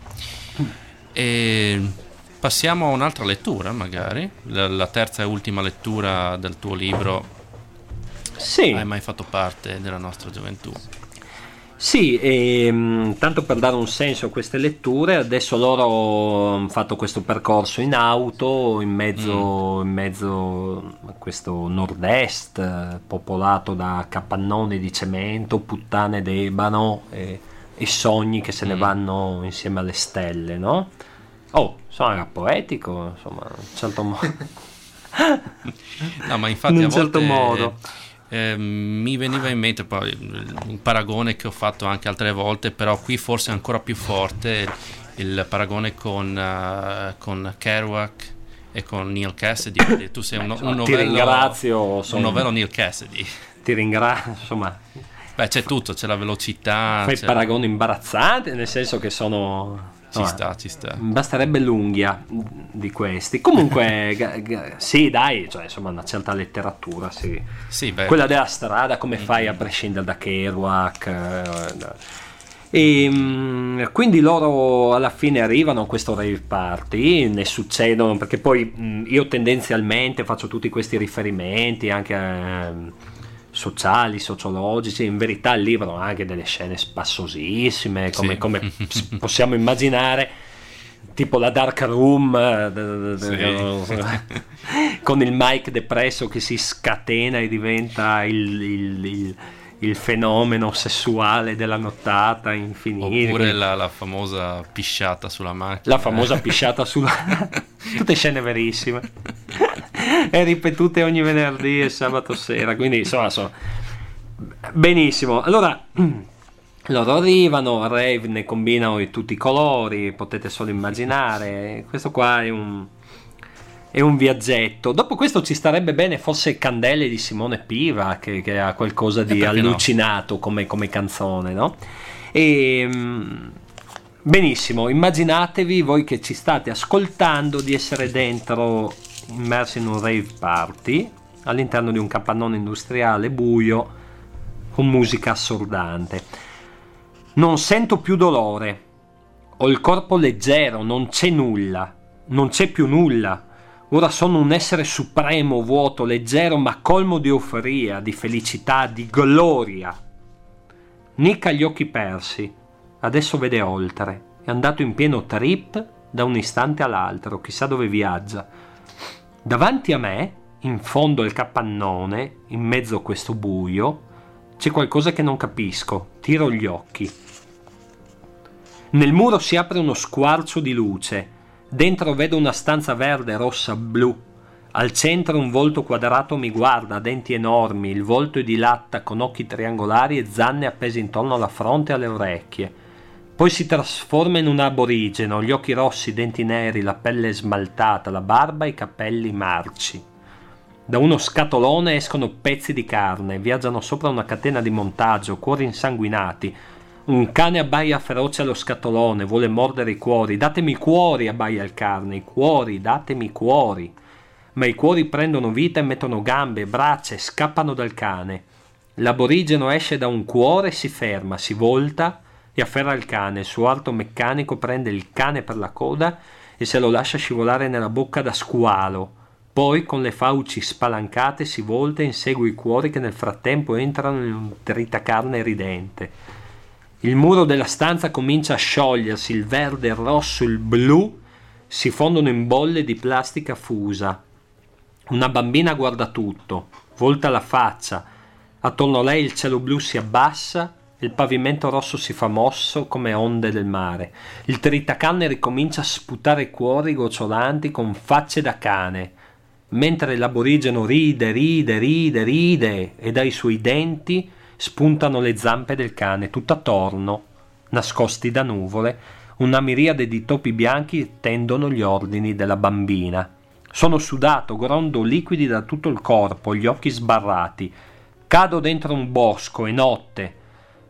E passiamo a un'altra lettura, magari la, la terza e ultima lettura del tuo libro. Sì. Hai mai fatto parte della nostra gioventù? Sì, e, mh, tanto per dare un senso a queste letture, adesso loro hanno fatto questo percorso in auto, in mezzo, Mm. in mezzo a questo nord-est, eh, popolato da capannoni di cemento, puttane d'ebano e, e sogni che se ne Mm. vanno insieme alle stelle, no? Oh, insomma, era poetico, insomma, in un certo modo. No, ma infatti In un a volte certo modo. eh, mi veniva in mente poi un paragone che ho fatto anche altre volte, però qui forse è ancora più forte il paragone con, eh, con Kerouac e con Neil Cassidy. Quindi tu sei un, un Ti novello, ringrazio, un sono- novello Neil Cassidy. Ti ringrazio, insomma, Beh, c'è tutto, c'è la velocità, fai c'è- paragoni imbarazzanti, nel senso che sono... ci insomma, sta, ci sta. basterebbe l'unghia di questi. Comunque, ga- ga- sì, dai, cioè, insomma, una certa letteratura, sì. Sì, beh, Quella della strada, come fai a prescindere da Kerouac? eh, da- E mm, quindi loro alla fine arrivano a questo rave party, ne succedono, perché poi mm, io tendenzialmente faccio tutti questi riferimenti anche ehm, sociali, sociologici. In verità il libro ha anche delle scene spassosissime, come, Sì. come s- possiamo immaginare, tipo la dark room, eh, d- d- d- con il Mike depresso che si scatena e diventa il, il- il- il fenomeno sessuale della nottata infinita. oppure la, la famosa pisciata sulla macchina. La famosa pisciata sulla... tutte scene verissime e ripetute ogni venerdì e sabato sera, quindi insomma, insomma, benissimo. Allora loro arrivano, rave ne combinano di tutti i colori, potete solo immaginare. Questo qua è un è un viaggetto. Dopo questo ci starebbe bene forse Candele di Simone Piva, che, che ha qualcosa di Eh, perché no? allucinato come, come canzone, no? E mm, benissimo, immaginatevi voi che ci state ascoltando di essere dentro, immersi in un rave party all'interno di un capannone industriale buio con musica assordante. Non sento più dolore, ho il corpo leggero, non c'è nulla, non c'è più nulla. Ora sono un essere supremo, vuoto, leggero, ma colmo di euforia, di felicità, di gloria. Nick ha gli occhi persi, adesso vede oltre, è andato in pieno trip da un istante all'altro, chissà dove viaggia. Davanti a me, in fondo al capannone, in mezzo a questo buio, c'è qualcosa che non capisco, tiro gli occhi. Nel muro si apre uno squarcio di luce. Dentro vedo una stanza verde, rossa, blu. Al centro un volto quadrato mi guarda, denti enormi, il volto è di latta con occhi triangolari e zanne appese intorno alla fronte e alle orecchie. Poi si trasforma in un aborigeno, gli occhi rossi, i denti neri, la pelle smaltata, la barba e i capelli marci. Da uno scatolone escono pezzi di carne, viaggiano sopra una catena di montaggio, cuori insanguinati. Un cane abbaia feroce allo scatolone, vuole mordere i cuori. Datemi i cuori, abbaia il carne, i cuori, datemi i cuori. Ma i cuori prendono vita e mettono gambe, braccia e scappano dal cane. L'aborigeno esce da un cuore, si ferma, si volta e afferra il cane. Il suo arto meccanico prende il cane per la coda e se lo lascia scivolare nella bocca da squalo. Poi, con le fauci spalancate, si volta e insegue i cuori che nel frattempo entrano in un tritacarne ridente. Il muro della stanza comincia a sciogliersi, il verde, il rosso, il blu si fondono in bolle di plastica fusa. Una bambina guarda tutto, volta la faccia, attorno a lei il cielo blu si abbassa e il pavimento rosso si fa mosso come onde del mare. Il tritacarne ricomincia a sputare cuori gocciolanti con facce da cane, mentre l'aborigeno ride, ride, ride, ride e dai suoi denti spuntano le zampe del cane, tutt'attorno, nascosti da nuvole, una miriade di topi bianchi tendono gli ordini della bambina. Sono sudato, grondo liquidi da tutto il corpo, gli occhi sbarrati. Cado dentro un bosco, è notte.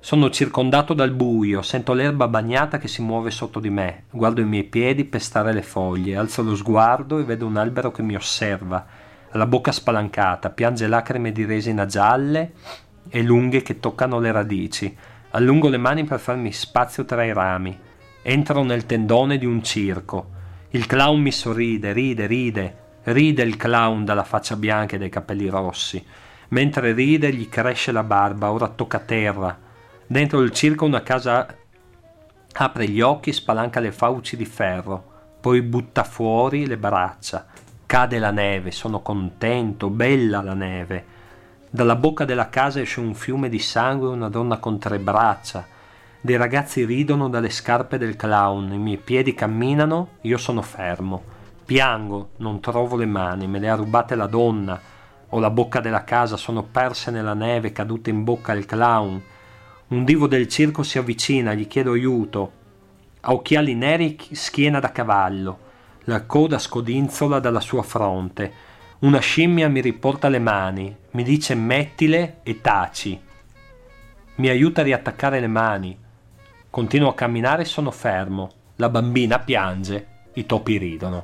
Sono circondato dal buio, sento l'erba bagnata che si muove sotto di me, guardo i miei piedi pestare le foglie, alzo lo sguardo e vedo un albero che mi osserva, ha la bocca spalancata, piange lacrime di resina gialle e lunghe che toccano le radici. Allungo le mani per farmi spazio tra i rami. Entro nel tendone di un circo. Il clown mi sorride, ride, ride. Ride il clown dalla faccia bianca e dai capelli rossi. Mentre ride gli cresce la barba, ora tocca terra. Dentro il circo una casa apre gli occhi, spalanca le fauci di ferro, poi butta fuori le braccia. Cade la neve, sono contento, bella la neve. Dalla bocca della casa esce un fiume di sangue e una donna con tre braccia. Dei ragazzi ridono dalle scarpe del clown, i miei piedi camminano, io sono fermo. Piango, non trovo le mani, me le ha rubate la donna. Ho la bocca della casa, sono perse nella neve, cadute in bocca al clown. Un divo del circo si avvicina, gli chiedo aiuto. Ha occhiali neri, schiena da cavallo, la coda scodinzola dalla sua fronte. Una scimmia mi riporta le mani, mi dice mettile e taci. Mi aiuta a riattaccare le mani. Continuo a camminare e sono fermo. La bambina piange, i topi ridono.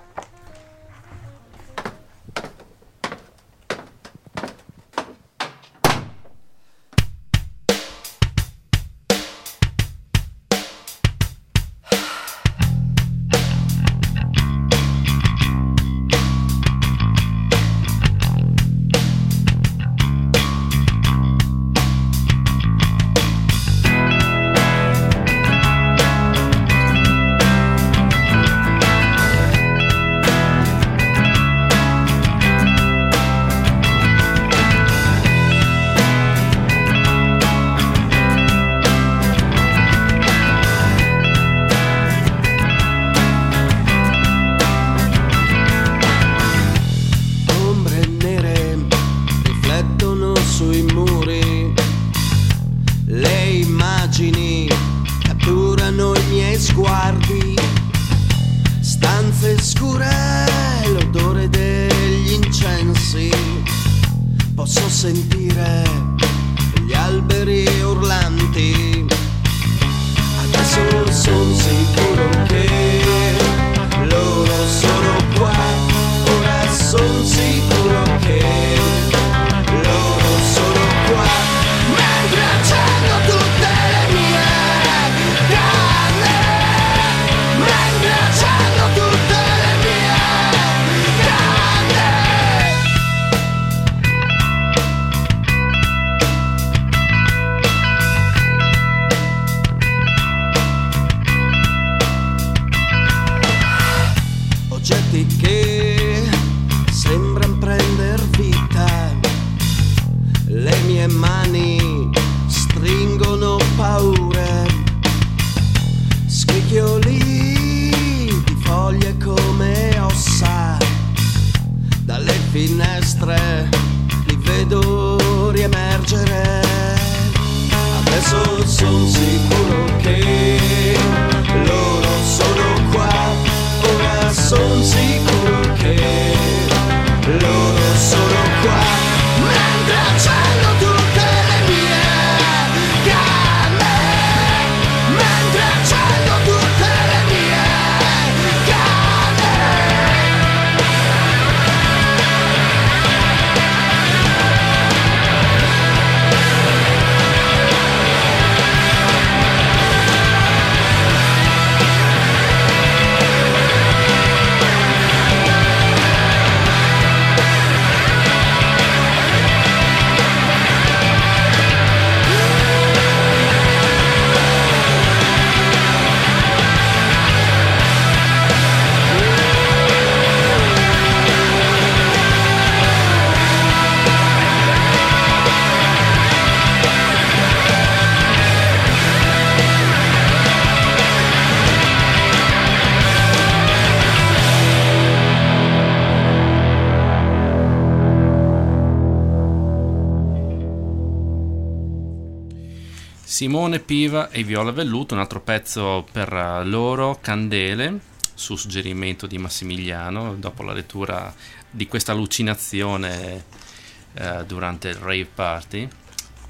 Simone Piva e Viola Velluto, un altro pezzo per loro, Candele, su suggerimento di Massimiliano, dopo la lettura di questa allucinazione eh, durante il rave party.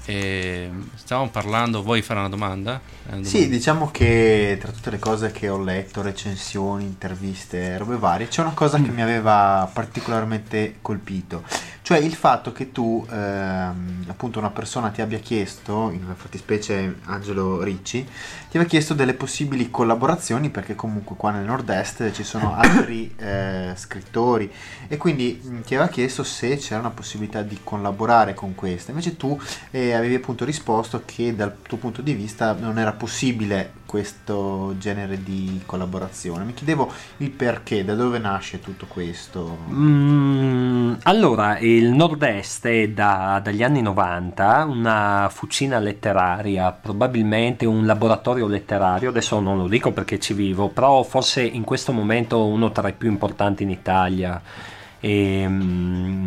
E stavamo parlando, vuoi fare una domanda? È una Sì, domanda. diciamo che tra tutte le cose che ho letto, recensioni, interviste, robe varie, c'è una cosa che mi aveva particolarmente colpito, cioè il fatto che tu, ehm, appunto, una persona ti abbia chiesto, in fattispecie Angelo Ricci, ti aveva chiesto delle possibili collaborazioni, perché comunque qua nel nord-est ci sono altri eh, scrittori, e quindi mh, ti aveva chiesto se c'era una possibilità di collaborare con questa. Invece tu eh, avevi appunto risposto che dal tuo punto di vista non era possibile questo genere di collaborazione. Mi chiedevo il perché, da dove nasce tutto questo. Mm, allora, il nord-est è da- dagli anni novanta una fucina letteraria, probabilmente un laboratorio letterario, adesso non lo dico perché ci vivo, però forse in questo momento uno tra i più importanti in Italia. E, mm,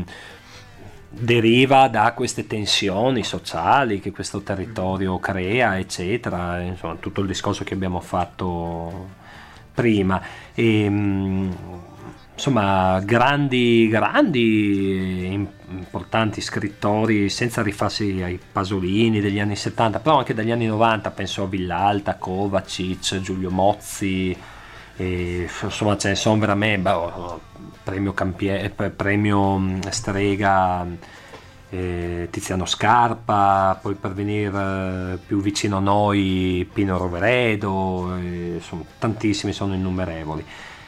deriva da queste tensioni sociali che questo territorio crea, eccetera, insomma tutto il discorso che abbiamo fatto prima. E, mh, insomma grandi grandi im- importanti scrittori, senza rifarsi ai Pasolini degli anni settanta, però anche dagli anni novanta, penso a Villalta, Kovacic, Giulio Mozzi, e, insomma ce ne sono veramente, beh, premio, Campie- eh, premio mh, Strega, eh, Tiziano Scarpa, poi per venire eh, più vicino a noi Pino Roveredo, eh, sono tantissimi, sono innumerevoli.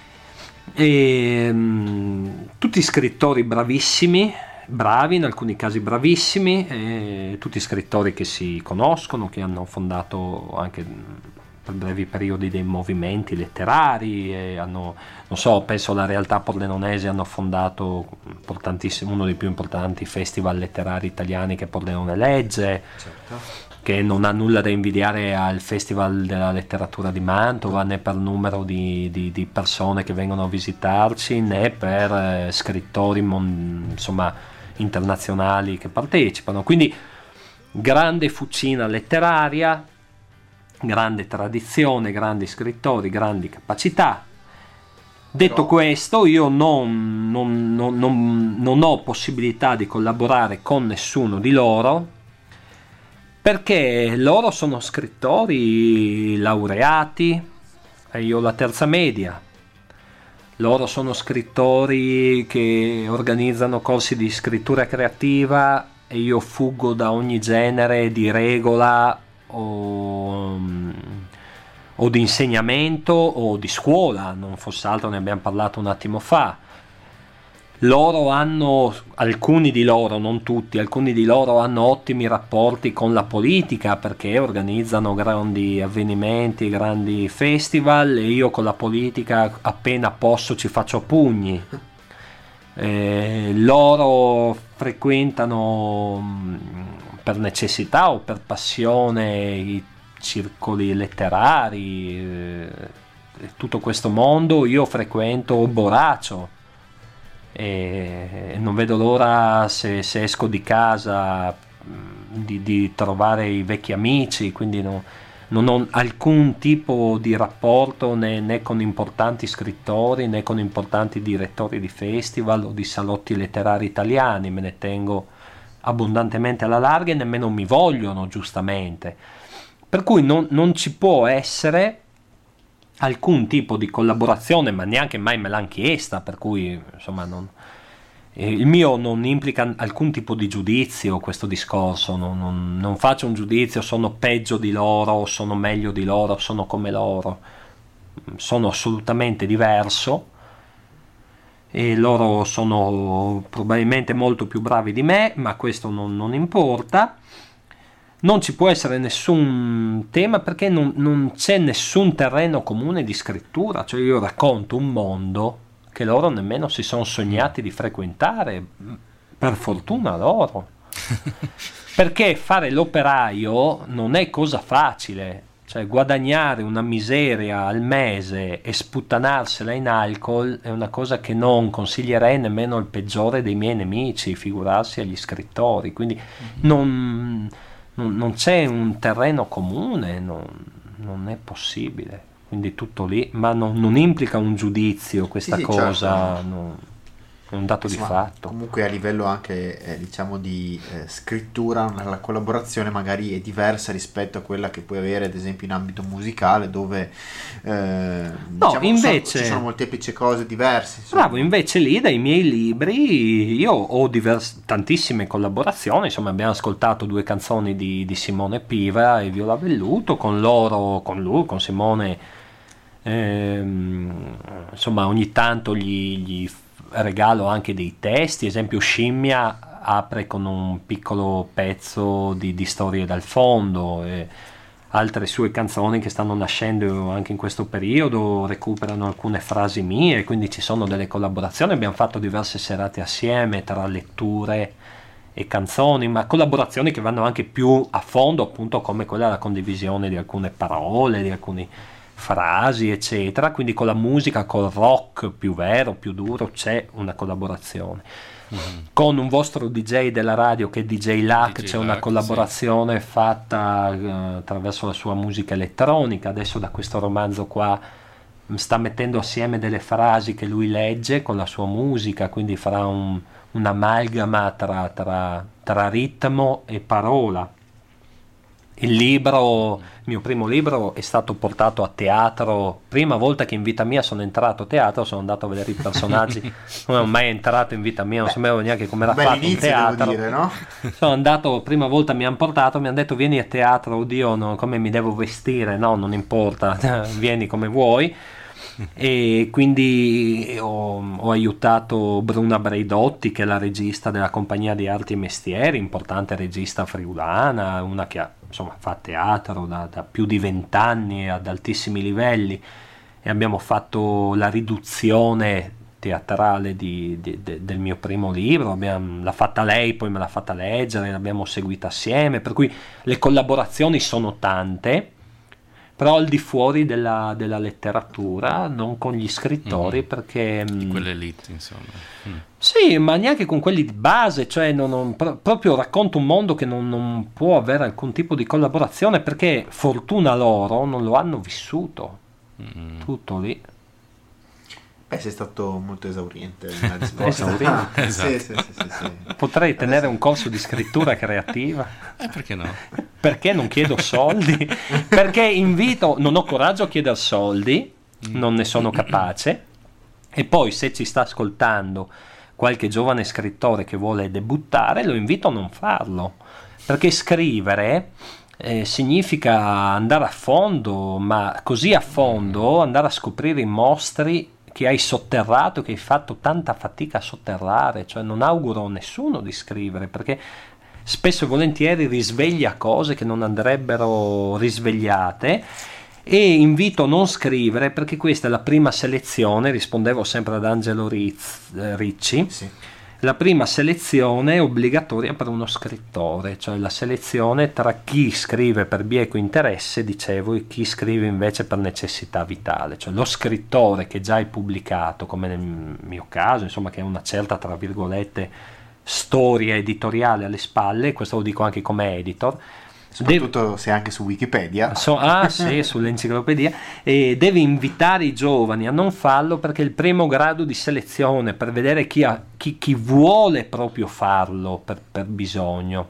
E, mh, tutti scrittori bravissimi, bravi, in alcuni casi bravissimi, e tutti scrittori che si conoscono, che hanno fondato anche mh, per brevi periodi dei movimenti letterari, e hanno, non so, penso alla realtà pordenonese, hanno fondato importantissimo, uno dei più importanti festival letterari italiani, che è Pordenone Legge, che non ha nulla da invidiare al Festival della Letteratura di Mantova, né per numero di, di- di persone che vengono a visitarci, né per eh, scrittori mon- insomma internazionali che partecipano. Quindi grande fucina letteraria, grande tradizione, grandi scrittori, grandi capacità. Detto Però- questo, io non, non- non- non- non ho possibilità di collaborare con nessuno di loro, perché loro sono scrittori laureati e io la terza media. Loro sono scrittori che organizzano corsi di scrittura creativa e io fuggo da ogni genere di regola o, o di insegnamento o di scuola, non fosse altro, ne abbiamo parlato un attimo fa. Loro hanno, alcuni di loro, non tutti, alcuni di loro hanno ottimi rapporti con la politica, perché organizzano grandi avvenimenti, grandi festival, e io con la politica appena posso ci faccio a pugni. Eh, loro frequentano mh, per necessità o per passione i circoli letterari, eh, tutto questo mondo. Io frequento Boracio e non vedo l'ora, se, se esco di casa, mh, di, di trovare i vecchi amici, quindi no- non ho alcun tipo di rapporto né, né con importanti scrittori né con importanti direttori di festival o di salotti letterari italiani, me ne tengo abbondantemente alla larga e nemmeno mi vogliono, giustamente, per cui non, non ci può essere alcun tipo di collaborazione, ma neanche mai me l'hanno chiesta, per cui insomma non, eh, il mio non implica alcun tipo di giudizio, questo discorso, non, non- non faccio un giudizio, sono peggio di loro, sono meglio di loro, sono come loro, sono assolutamente diverso e loro sono probabilmente molto più bravi di me, ma questo non, non importa. Non ci può essere nessun tema, perché non, non c'è nessun terreno comune di scrittura, cioè io racconto un mondo che loro nemmeno si sono sognati di frequentare, per fortuna loro, perché fare l'operaio non è cosa facile, cioè guadagnare una miseria al mese e sputtanarsela in alcol è una cosa che non consiglierei nemmeno al peggiore dei miei nemici, figurarsi agli scrittori, quindi non... Non, non c'è un terreno comune, non, non è possibile, quindi tutto lì, ma non, non implica un giudizio questa Sì, sì, cosa, certo. non- è un dato di Insomma, fatto. Comunque a livello anche eh, diciamo di eh, scrittura, la collaborazione magari è diversa rispetto a quella che puoi avere ad esempio in ambito musicale, dove eh, diciamo, invece- sono- ci sono molteplici cose diverse, insomma. Bravo, invece lì dai miei libri io ho divers- tantissime collaborazioni, insomma abbiamo ascoltato due canzoni di, di Simone Piva e Viola Velluto, con loro, con lui, con Simone, ehm, insomma ogni tanto gli, gli regalo anche dei testi, esempio Scimmia apre con un piccolo pezzo di, di storie dal fondo, e altre sue canzoni che stanno nascendo anche in questo periodo recuperano alcune frasi mie, quindi ci sono delle collaborazioni, abbiamo fatto diverse serate assieme tra letture e canzoni, ma collaborazioni che vanno anche più a fondo, appunto come quella della condivisione di alcune parole, di alcune frasi eccetera, quindi con la musica, col rock più vero, più duro c'è una collaborazione. Mm-hmm. Con un vostro D J della radio che è D J Lac D J c'è una Lac, collaborazione sì. fatta eh, attraverso la sua musica elettronica. Adesso da questo romanzo qua sta mettendo assieme delle frasi che lui legge con la sua musica, quindi farà un, un'amalgama tra, tra, tra ritmo e parola. Il libro, il mio primo libro è stato portato a teatro, prima volta che in vita mia sono entrato a teatro, sono andato a vedere i personaggi, non ero mai entrato in vita mia, non sapevo neanche come era Beh, fatto un l'inizio, teatro. devo dire, no? Sono andato, prima volta mi hanno portato, mi hanno detto vieni a teatro, oddio, no, come mi devo vestire? No, non importa, vieni come vuoi. E quindi ho, ho aiutato Bruna Breidotti, che è la regista della Compagnia di Arti e Mestieri, importante regista friulana, una che ha, insomma, fa teatro da, da più di vent'anni ad altissimi livelli, e abbiamo fatto la riduzione teatrale di, di, de, del mio primo libro, abbiamo, l'ha fatta lei, poi me l'ha fatta leggere, l'abbiamo seguita assieme, per cui le collaborazioni sono tante, però al di fuori della, della letteratura, non con gli scrittori, mm-hmm. perché di quelle elite, insomma. Mm. Sì, ma neanche con quelli di base, cioè non, non, pro, proprio racconto un mondo che non, non può avere alcun tipo di collaborazione, perché fortuna loro non lo hanno vissuto. Mm. Tutto lì. Beh, sei stato molto esauriente nella risposta. Esauriente. Esatto. Sì, sì, sì, sì, sì. Potrei tenere un corso di scrittura creativa. Eh, perché no? Perché non chiedo soldi? Perché invito, non ho coraggio a chiedere soldi, non ne sono capace. E poi se ci sta ascoltando qualche giovane scrittore che vuole debuttare, lo invito a non farlo, perché scrivere eh, significa andare a fondo, ma così a fondo andare a scoprire i mostri che hai sotterrato, che hai fatto tanta fatica a sotterrare. Cioè non auguro a nessuno di scrivere, perché spesso e volentieri risveglia cose che non andrebbero risvegliate, e invito a non scrivere, perché questa è la prima selezione, rispondevo sempre ad Angelo Riz, eh, Ricci, Sì. la prima selezione è obbligatoria per uno scrittore, cioè la selezione tra chi scrive per bieco interesse, dicevo, e chi scrive invece per necessità vitale, cioè lo scrittore che già è pubblicato, come nel mio caso, insomma, che ha una certa, tra virgolette, storia editoriale alle spalle, questo lo dico anche come editor, Soprattutto se anche su Wikipedia. So, ah sì, sull'enciclopedia, e deve invitare i giovani a non farlo, perché è il primo grado di selezione per vedere chi, ha, chi, chi vuole proprio farlo per, per bisogno.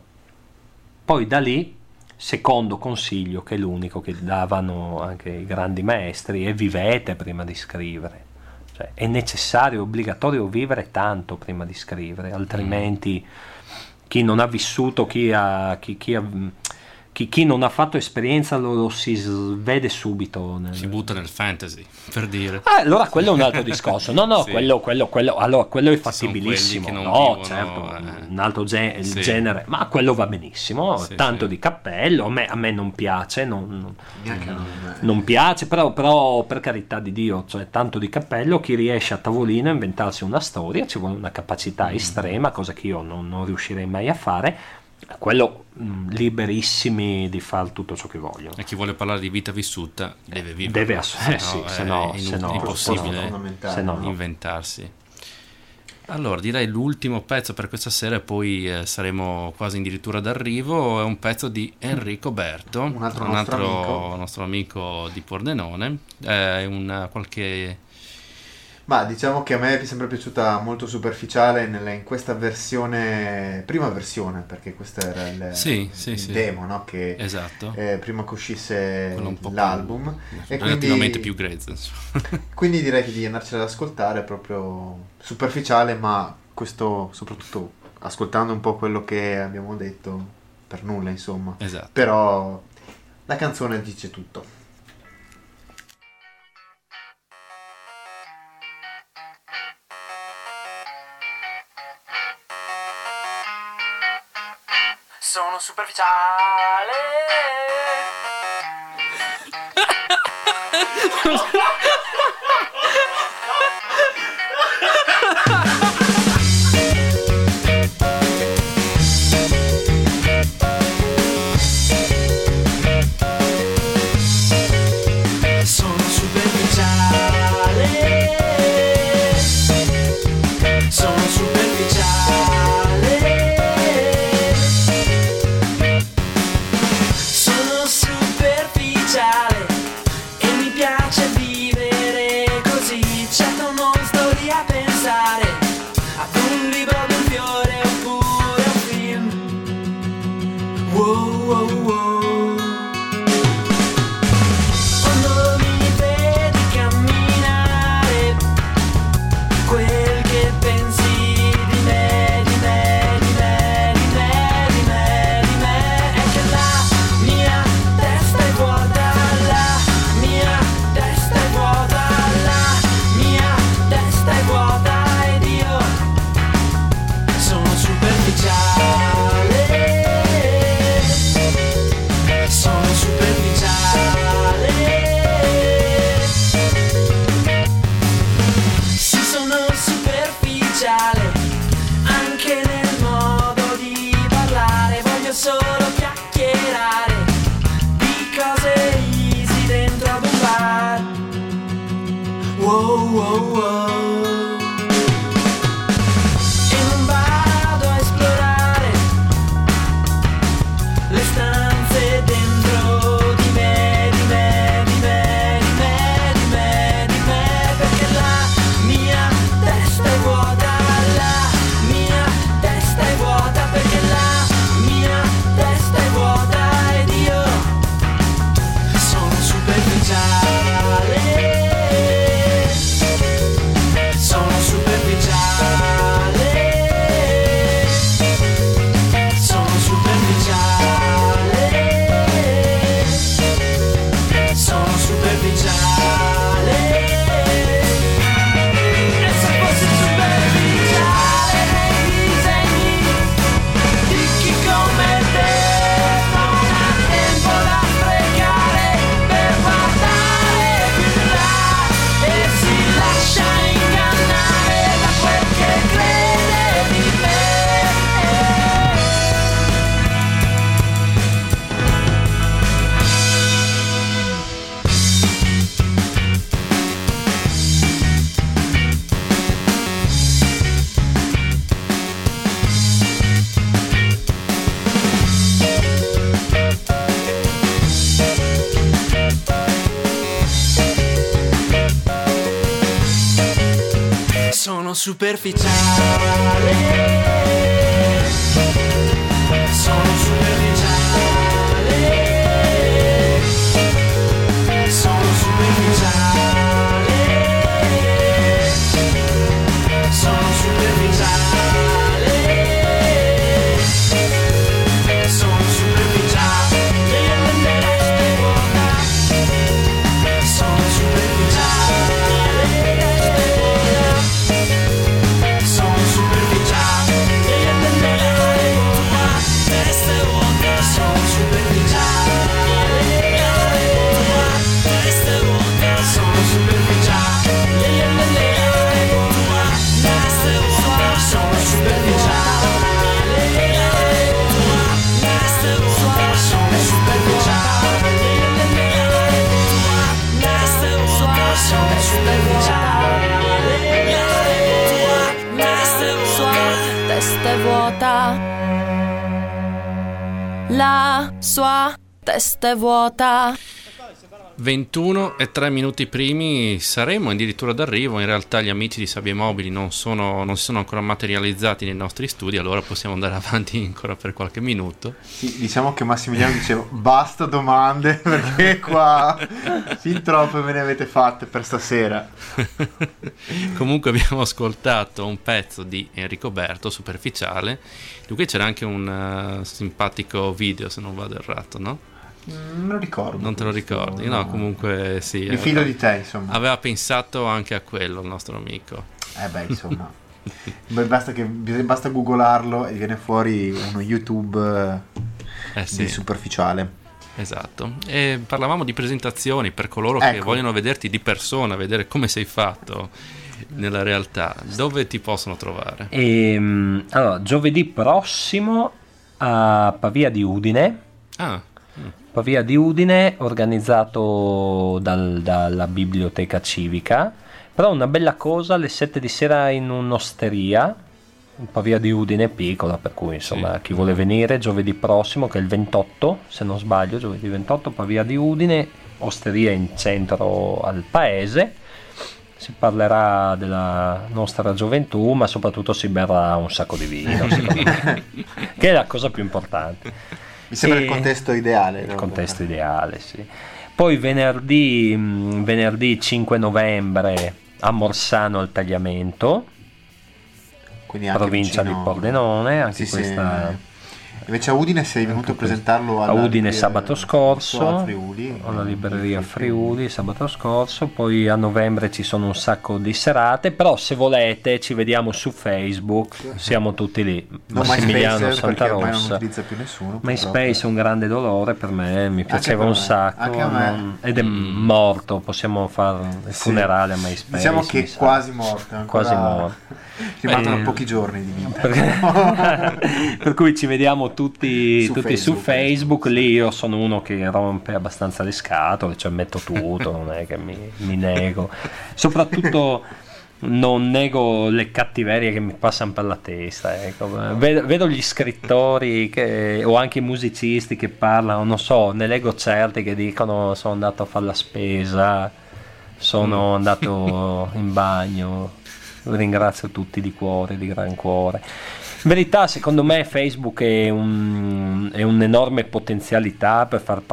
Poi da lì, secondo consiglio, che è l'unico che davano anche i grandi maestri, è vivete prima di scrivere. Cioè, è necessario, è obbligatorio vivere tanto prima di scrivere, altrimenti chi non ha vissuto, chi ha... Chi, chi ha Chi, chi non ha fatto esperienza lo, lo si vede subito nel... si butta nel fantasy, per dire. Ah, allora quello è un altro discorso. No, no, Sì. quello, quello, quello, allora, quello è Ci sono fattibilissimo. quelli che non No, vivono, certo, eh. un altro ge- il Sì. genere, ma quello va benissimo. Sì, tanto sì. di cappello. A me, a me non piace, non, non, Neanche non, non piace, però, però per carità di Dio, cioè tanto di cappello. Chi riesce a tavolino a inventarsi una storia, ci vuole una capacità Mm. estrema, cosa che io non, non riuscirei mai a fare. Quello mh, liberissimi di fare tutto ciò che vogliono. E chi vuole parlare di vita vissuta deve vivere. Deve ass- eh, sì, se no- è se no- impossibile fondamentale. se no, no. inventarsi. Allora, direi l'ultimo pezzo per questa sera, e poi eh, saremo quasi addirittura d'arrivo. È un pezzo di Enrico Berto, Un altro nostro amico. nostro amico di Pordenone. È una qualche Ma diciamo che a me è sempre piaciuta molto superficiale nella- in questa versione, prima versione, perché questo era il, Sì, sì, il sì. demo, no? Che Esatto. eh, prima che uscisse Quello un po' più- l'album. E relativamente quindi, più grezzo, insomma. quindi direi che di andarcela ad ascoltare è proprio superficiale, ma questo soprattutto ascoltando un po' quello che abbiamo detto, per nulla insomma. Esatto. Però la canzone dice tutto. Sono superficiale. Sono superficiale. Sono superficiale. Sono superficiale e mi piace vivere così. Certo non sto lì a pensare ad un libro, ad un fiore oppure a un film. Wow, wow, wow. Quando mi vedi camminare, quel che pensi di me, di me, di me, di me, di me, di me, è che la mia testa è vuota, la mia testa è vuota, la mia testa è vuota ed io sono superficiale, sono superficiale. Sì, sono superficiale anche nel modo di parlare. Voglio solo chiacchierare di cose easy dentro ad un bar. Wow, wow, wow. E non vado a esplorare le stanze dentro di me, di me, di me, di me, di me, di me, perché la mia testa è vuota, la mia testa è vuota, perché la mia testa è vuota ed io sono superficiale, sono superficiale, sono superficiale, sono superficiale. E se fossi superficiale nei disegni di chi come te non ha tempo da sprecare per guardare più in là e si lascia ingannare da quel che crede di me. Sono superficiale, sono superficiale, sono superficiale, sono superficiale, sono superficiale, sono superficiale. Sono superficiale, testa è vuota, sono superficiale, testa è vuota, sono superficiale, testa è vuota, sono superficiale, testa è vuota, sono superficiale, testa è vuota, sono superficiale. Testa è vuota, la sua testa è vuota. ventuno e tre minuti primi saremo addirittura d'arrivo. In realtà gli amici di Sabbie Mobili non, sono, non si sono ancora materializzati nei nostri studi, allora possiamo andare avanti ancora per qualche minuto. Sì, diciamo che Massimiliano diceva basta domande perché qua fin troppe me ne avete fatte per stasera. Comunque abbiamo ascoltato un pezzo di Enrico Berto, Superficiale, di cui c'era anche un uh, simpatico video, se non vado errato, no? Non me lo ricordo. Non te lo questo, ricordi? No, comunque sì. Mi fido di te, insomma. Aveva pensato anche a quello il nostro amico. Eh beh, insomma. Beh, basta, che, basta googlarlo e viene fuori uno YouTube Eh sì, di Superficiale. esatto. E parlavamo di presentazioni per coloro che Ecco. vogliono vederti di persona, vedere come sei fatto nella realtà. Dove ti possono trovare? E, mh, allora, giovedì prossimo a Pavia di Udine. Ah, Pavia di Udine, organizzato dal- dalla biblioteca civica, però una bella cosa alle sette di sera in un'osteria. Pavia di Udine è piccola, per cui insomma Sì. chi vuole venire giovedì prossimo, che è il ventotto, se non sbaglio, giovedì ventotto, Pavia di Udine, osteria in centro al paese. Si parlerà della nostra gioventù, ma soprattutto si berrà un sacco di vino, secondo me, che è la cosa più importante. Mi sembra E- il contesto ideale. Il no? contesto ideale, sì. Poi venerdì, mh, venerdì cinque novembre a Morsano al Tagliamento, Quindi anche provincia vicino- di Pordenone, anche Sì, questa sì. Invece a Udine sei venuto a presentarlo a alla Udine libreria- sabato scorso, a Friuli, alla libreria in Friuli sabato scorso. Poi a novembre ci sono un sacco di serate, però se volete ci vediamo su Facebook, siamo tutti lì. Non Massimiliano MySpace, perché ormai non Santarossa. utilizza più nessuno. MySpace è un grande dolore per me, mi piaceva per un me, sacco, anche a me. non- ed è Mm. morto, possiamo fare il Sì. funerale a MySpace. Diciamo che mi è sa. quasi morto. ancora- Quasi morto. Ti mancano Eh, pochi giorni di vita. Per, per cui ci vediamo tutti Su tutti su Facebook. Facebook. Lì io sono uno che rompe abbastanza le scatole, cioè metto tutto, non è che mi, mi nego. Soprattutto non nego le cattiverie che mi passano per la testa, ecco. vedo, vedo gli scrittori che, o anche i musicisti che parlano, non so, ne leggo certi che dicono sono andato a fare la spesa, sono andato in bagno. Ringrazio tutti di cuore, di gran cuore. In verità, secondo me, Facebook è, un, è un'enorme potenzialità per far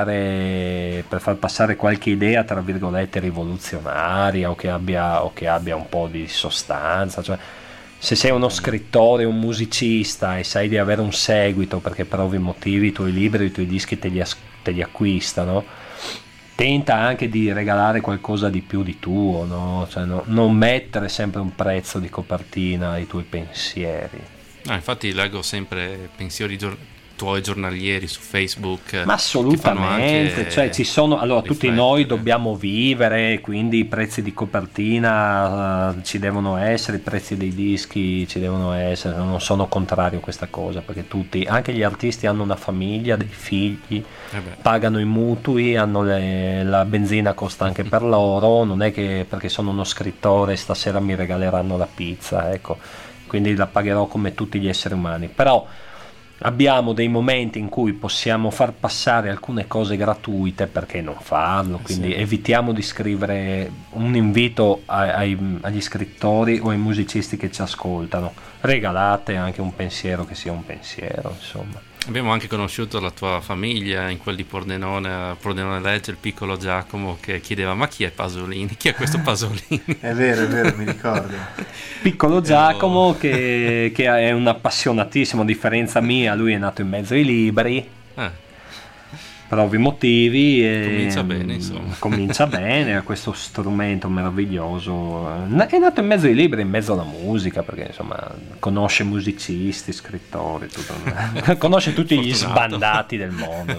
passare, per far passare qualche idea, tra virgolette, rivoluzionaria o che abbia, o che abbia un po' di sostanza. Cioè, se sei uno scrittore, un musicista e sai di avere un seguito perché per ovvi motivi i tuoi libri, i tuoi dischi te li, as- te li acquistano, tenta anche di regalare qualcosa di più di tuo, no? Cioè, no- non mettere sempre un prezzo di copertina ai tuoi pensieri. Ah, infatti leggo sempre pensieri gior- tuoi giornalieri su Facebook. Ma che fanno assolutamente, anche cioè ci sono, allora tutti noi riflettere. dobbiamo vivere, quindi i prezzi di copertina eh, ci devono essere, i prezzi dei dischi ci devono essere, non sono contrario a questa cosa, perché tutti, anche gli artisti hanno una famiglia, dei figli, Eh beh. pagano i mutui, hanno le- la benzina costa anche per loro, non è che perché sono uno scrittore stasera mi regaleranno la pizza, ecco, quindi la pagherò come tutti gli esseri umani, però abbiamo dei momenti in cui possiamo far passare alcune cose gratuite, perché non farlo? Quindi Sì. evitiamo di scrivere un invito ai- ai- agli scrittori o ai musicisti che ci ascoltano, regalate anche un pensiero che sia un pensiero, insomma. Abbiamo anche conosciuto la tua famiglia in quel di Pordenone, a Pordenone Legge, il piccolo Giacomo che chiedeva ma chi è Pasolini? Chi è questo Pasolini? È vero, è vero, mi ricordo. Piccolo Giacomo che, che è un appassionatissimo, a differenza mia, lui è nato in mezzo ai libri Ah, per ovvi motivi e Comincia bene, insomma. comincia bene, ha questo strumento meraviglioso, è nato in mezzo ai libri, in mezzo alla musica, perché insomma conosce musicisti, scrittori, tutto. Conosce tutti gli Fortunato. sbandati del mondo,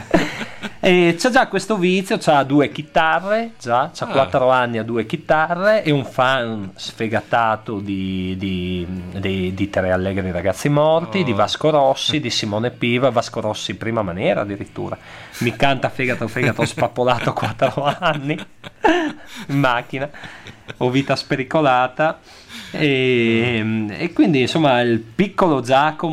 e c'ha già questo vizio, c'ha due chitarre, già, c'ha Ah. quattro anni, ha due chitarre, è un fan sfegatato di, di, di, di Tre Allegri Ragazzi Morti, Oh. di Vasco Rossi, di Simone Piva, Vasco Rossi prima maniera addirittura, mi canta fegato fegato spappolato a quattro anni in macchina, o Vita spericolata, e, e quindi insomma il piccolo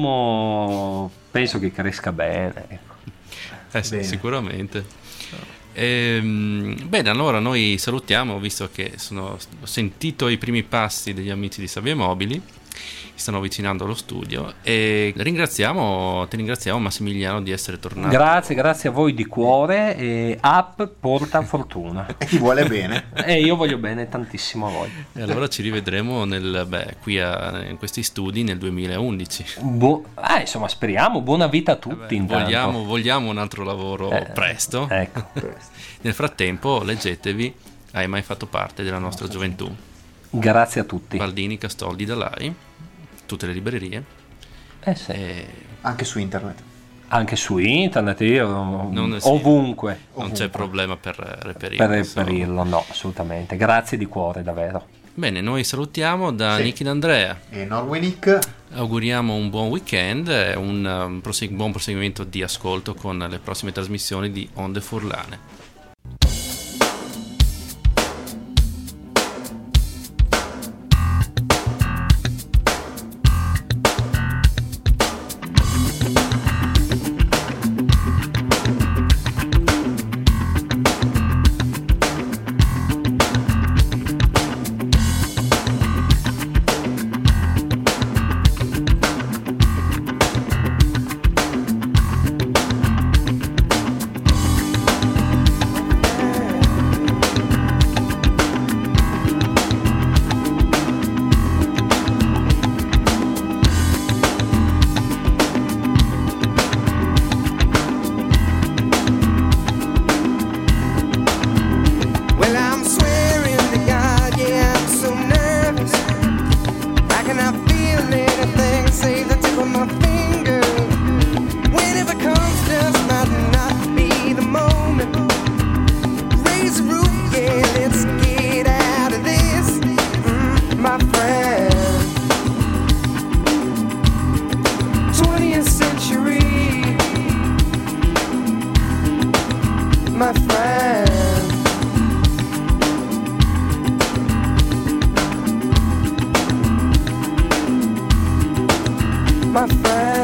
Giacomo penso che cresca bene, ecco. eh sì, Bene. sicuramente. Ehm, bene, allora noi salutiamo, visto che sono, ho sentito i primi passi degli amici di Sabbie Mobili, si stanno avvicinando allo studio, e ringraziamo, ti ringraziamo Massimiliano di essere tornato. Grazie, grazie a voi di cuore. E app porta fortuna. E ti vuole bene. E io voglio bene tantissimo a voi. E allora ci rivedremo nel, beh, qui a, in questi studi nel duemilaundici. Bu- eh, insomma, speriamo. Buona vita a tutti. Beh, intanto. vogliamo, vogliamo un altro lavoro Eh, presto. Ecco. Nel frattempo leggetevi Hai mai fatto parte della nostra gioventù. Grazie a tutti. Baldini, Castoldi, Dalai, tutte le librerie. Eh sì. E Anche su internet. Anche su internet, io Non- sì. ovunque. non c'è problema per reperire. Per insomma. reperirlo, no, assolutamente. Grazie di cuore, davvero. Bene, noi salutiamo da Sì. Nicky D'Andrea. E Norwinic, Auguriamo un buon weekend e un um, prosegu- buon proseguimento di ascolto con le prossime trasmissioni di Onde Furlane. Well, I'm swearing to God, yeah, I'm so nervous. I cannot feel anything save the tip of my finger. Whenever comes just might not be the moment. Raise the roof, yeah, let's get out of this, mm, my friend. twentieth century, my friend. My friend.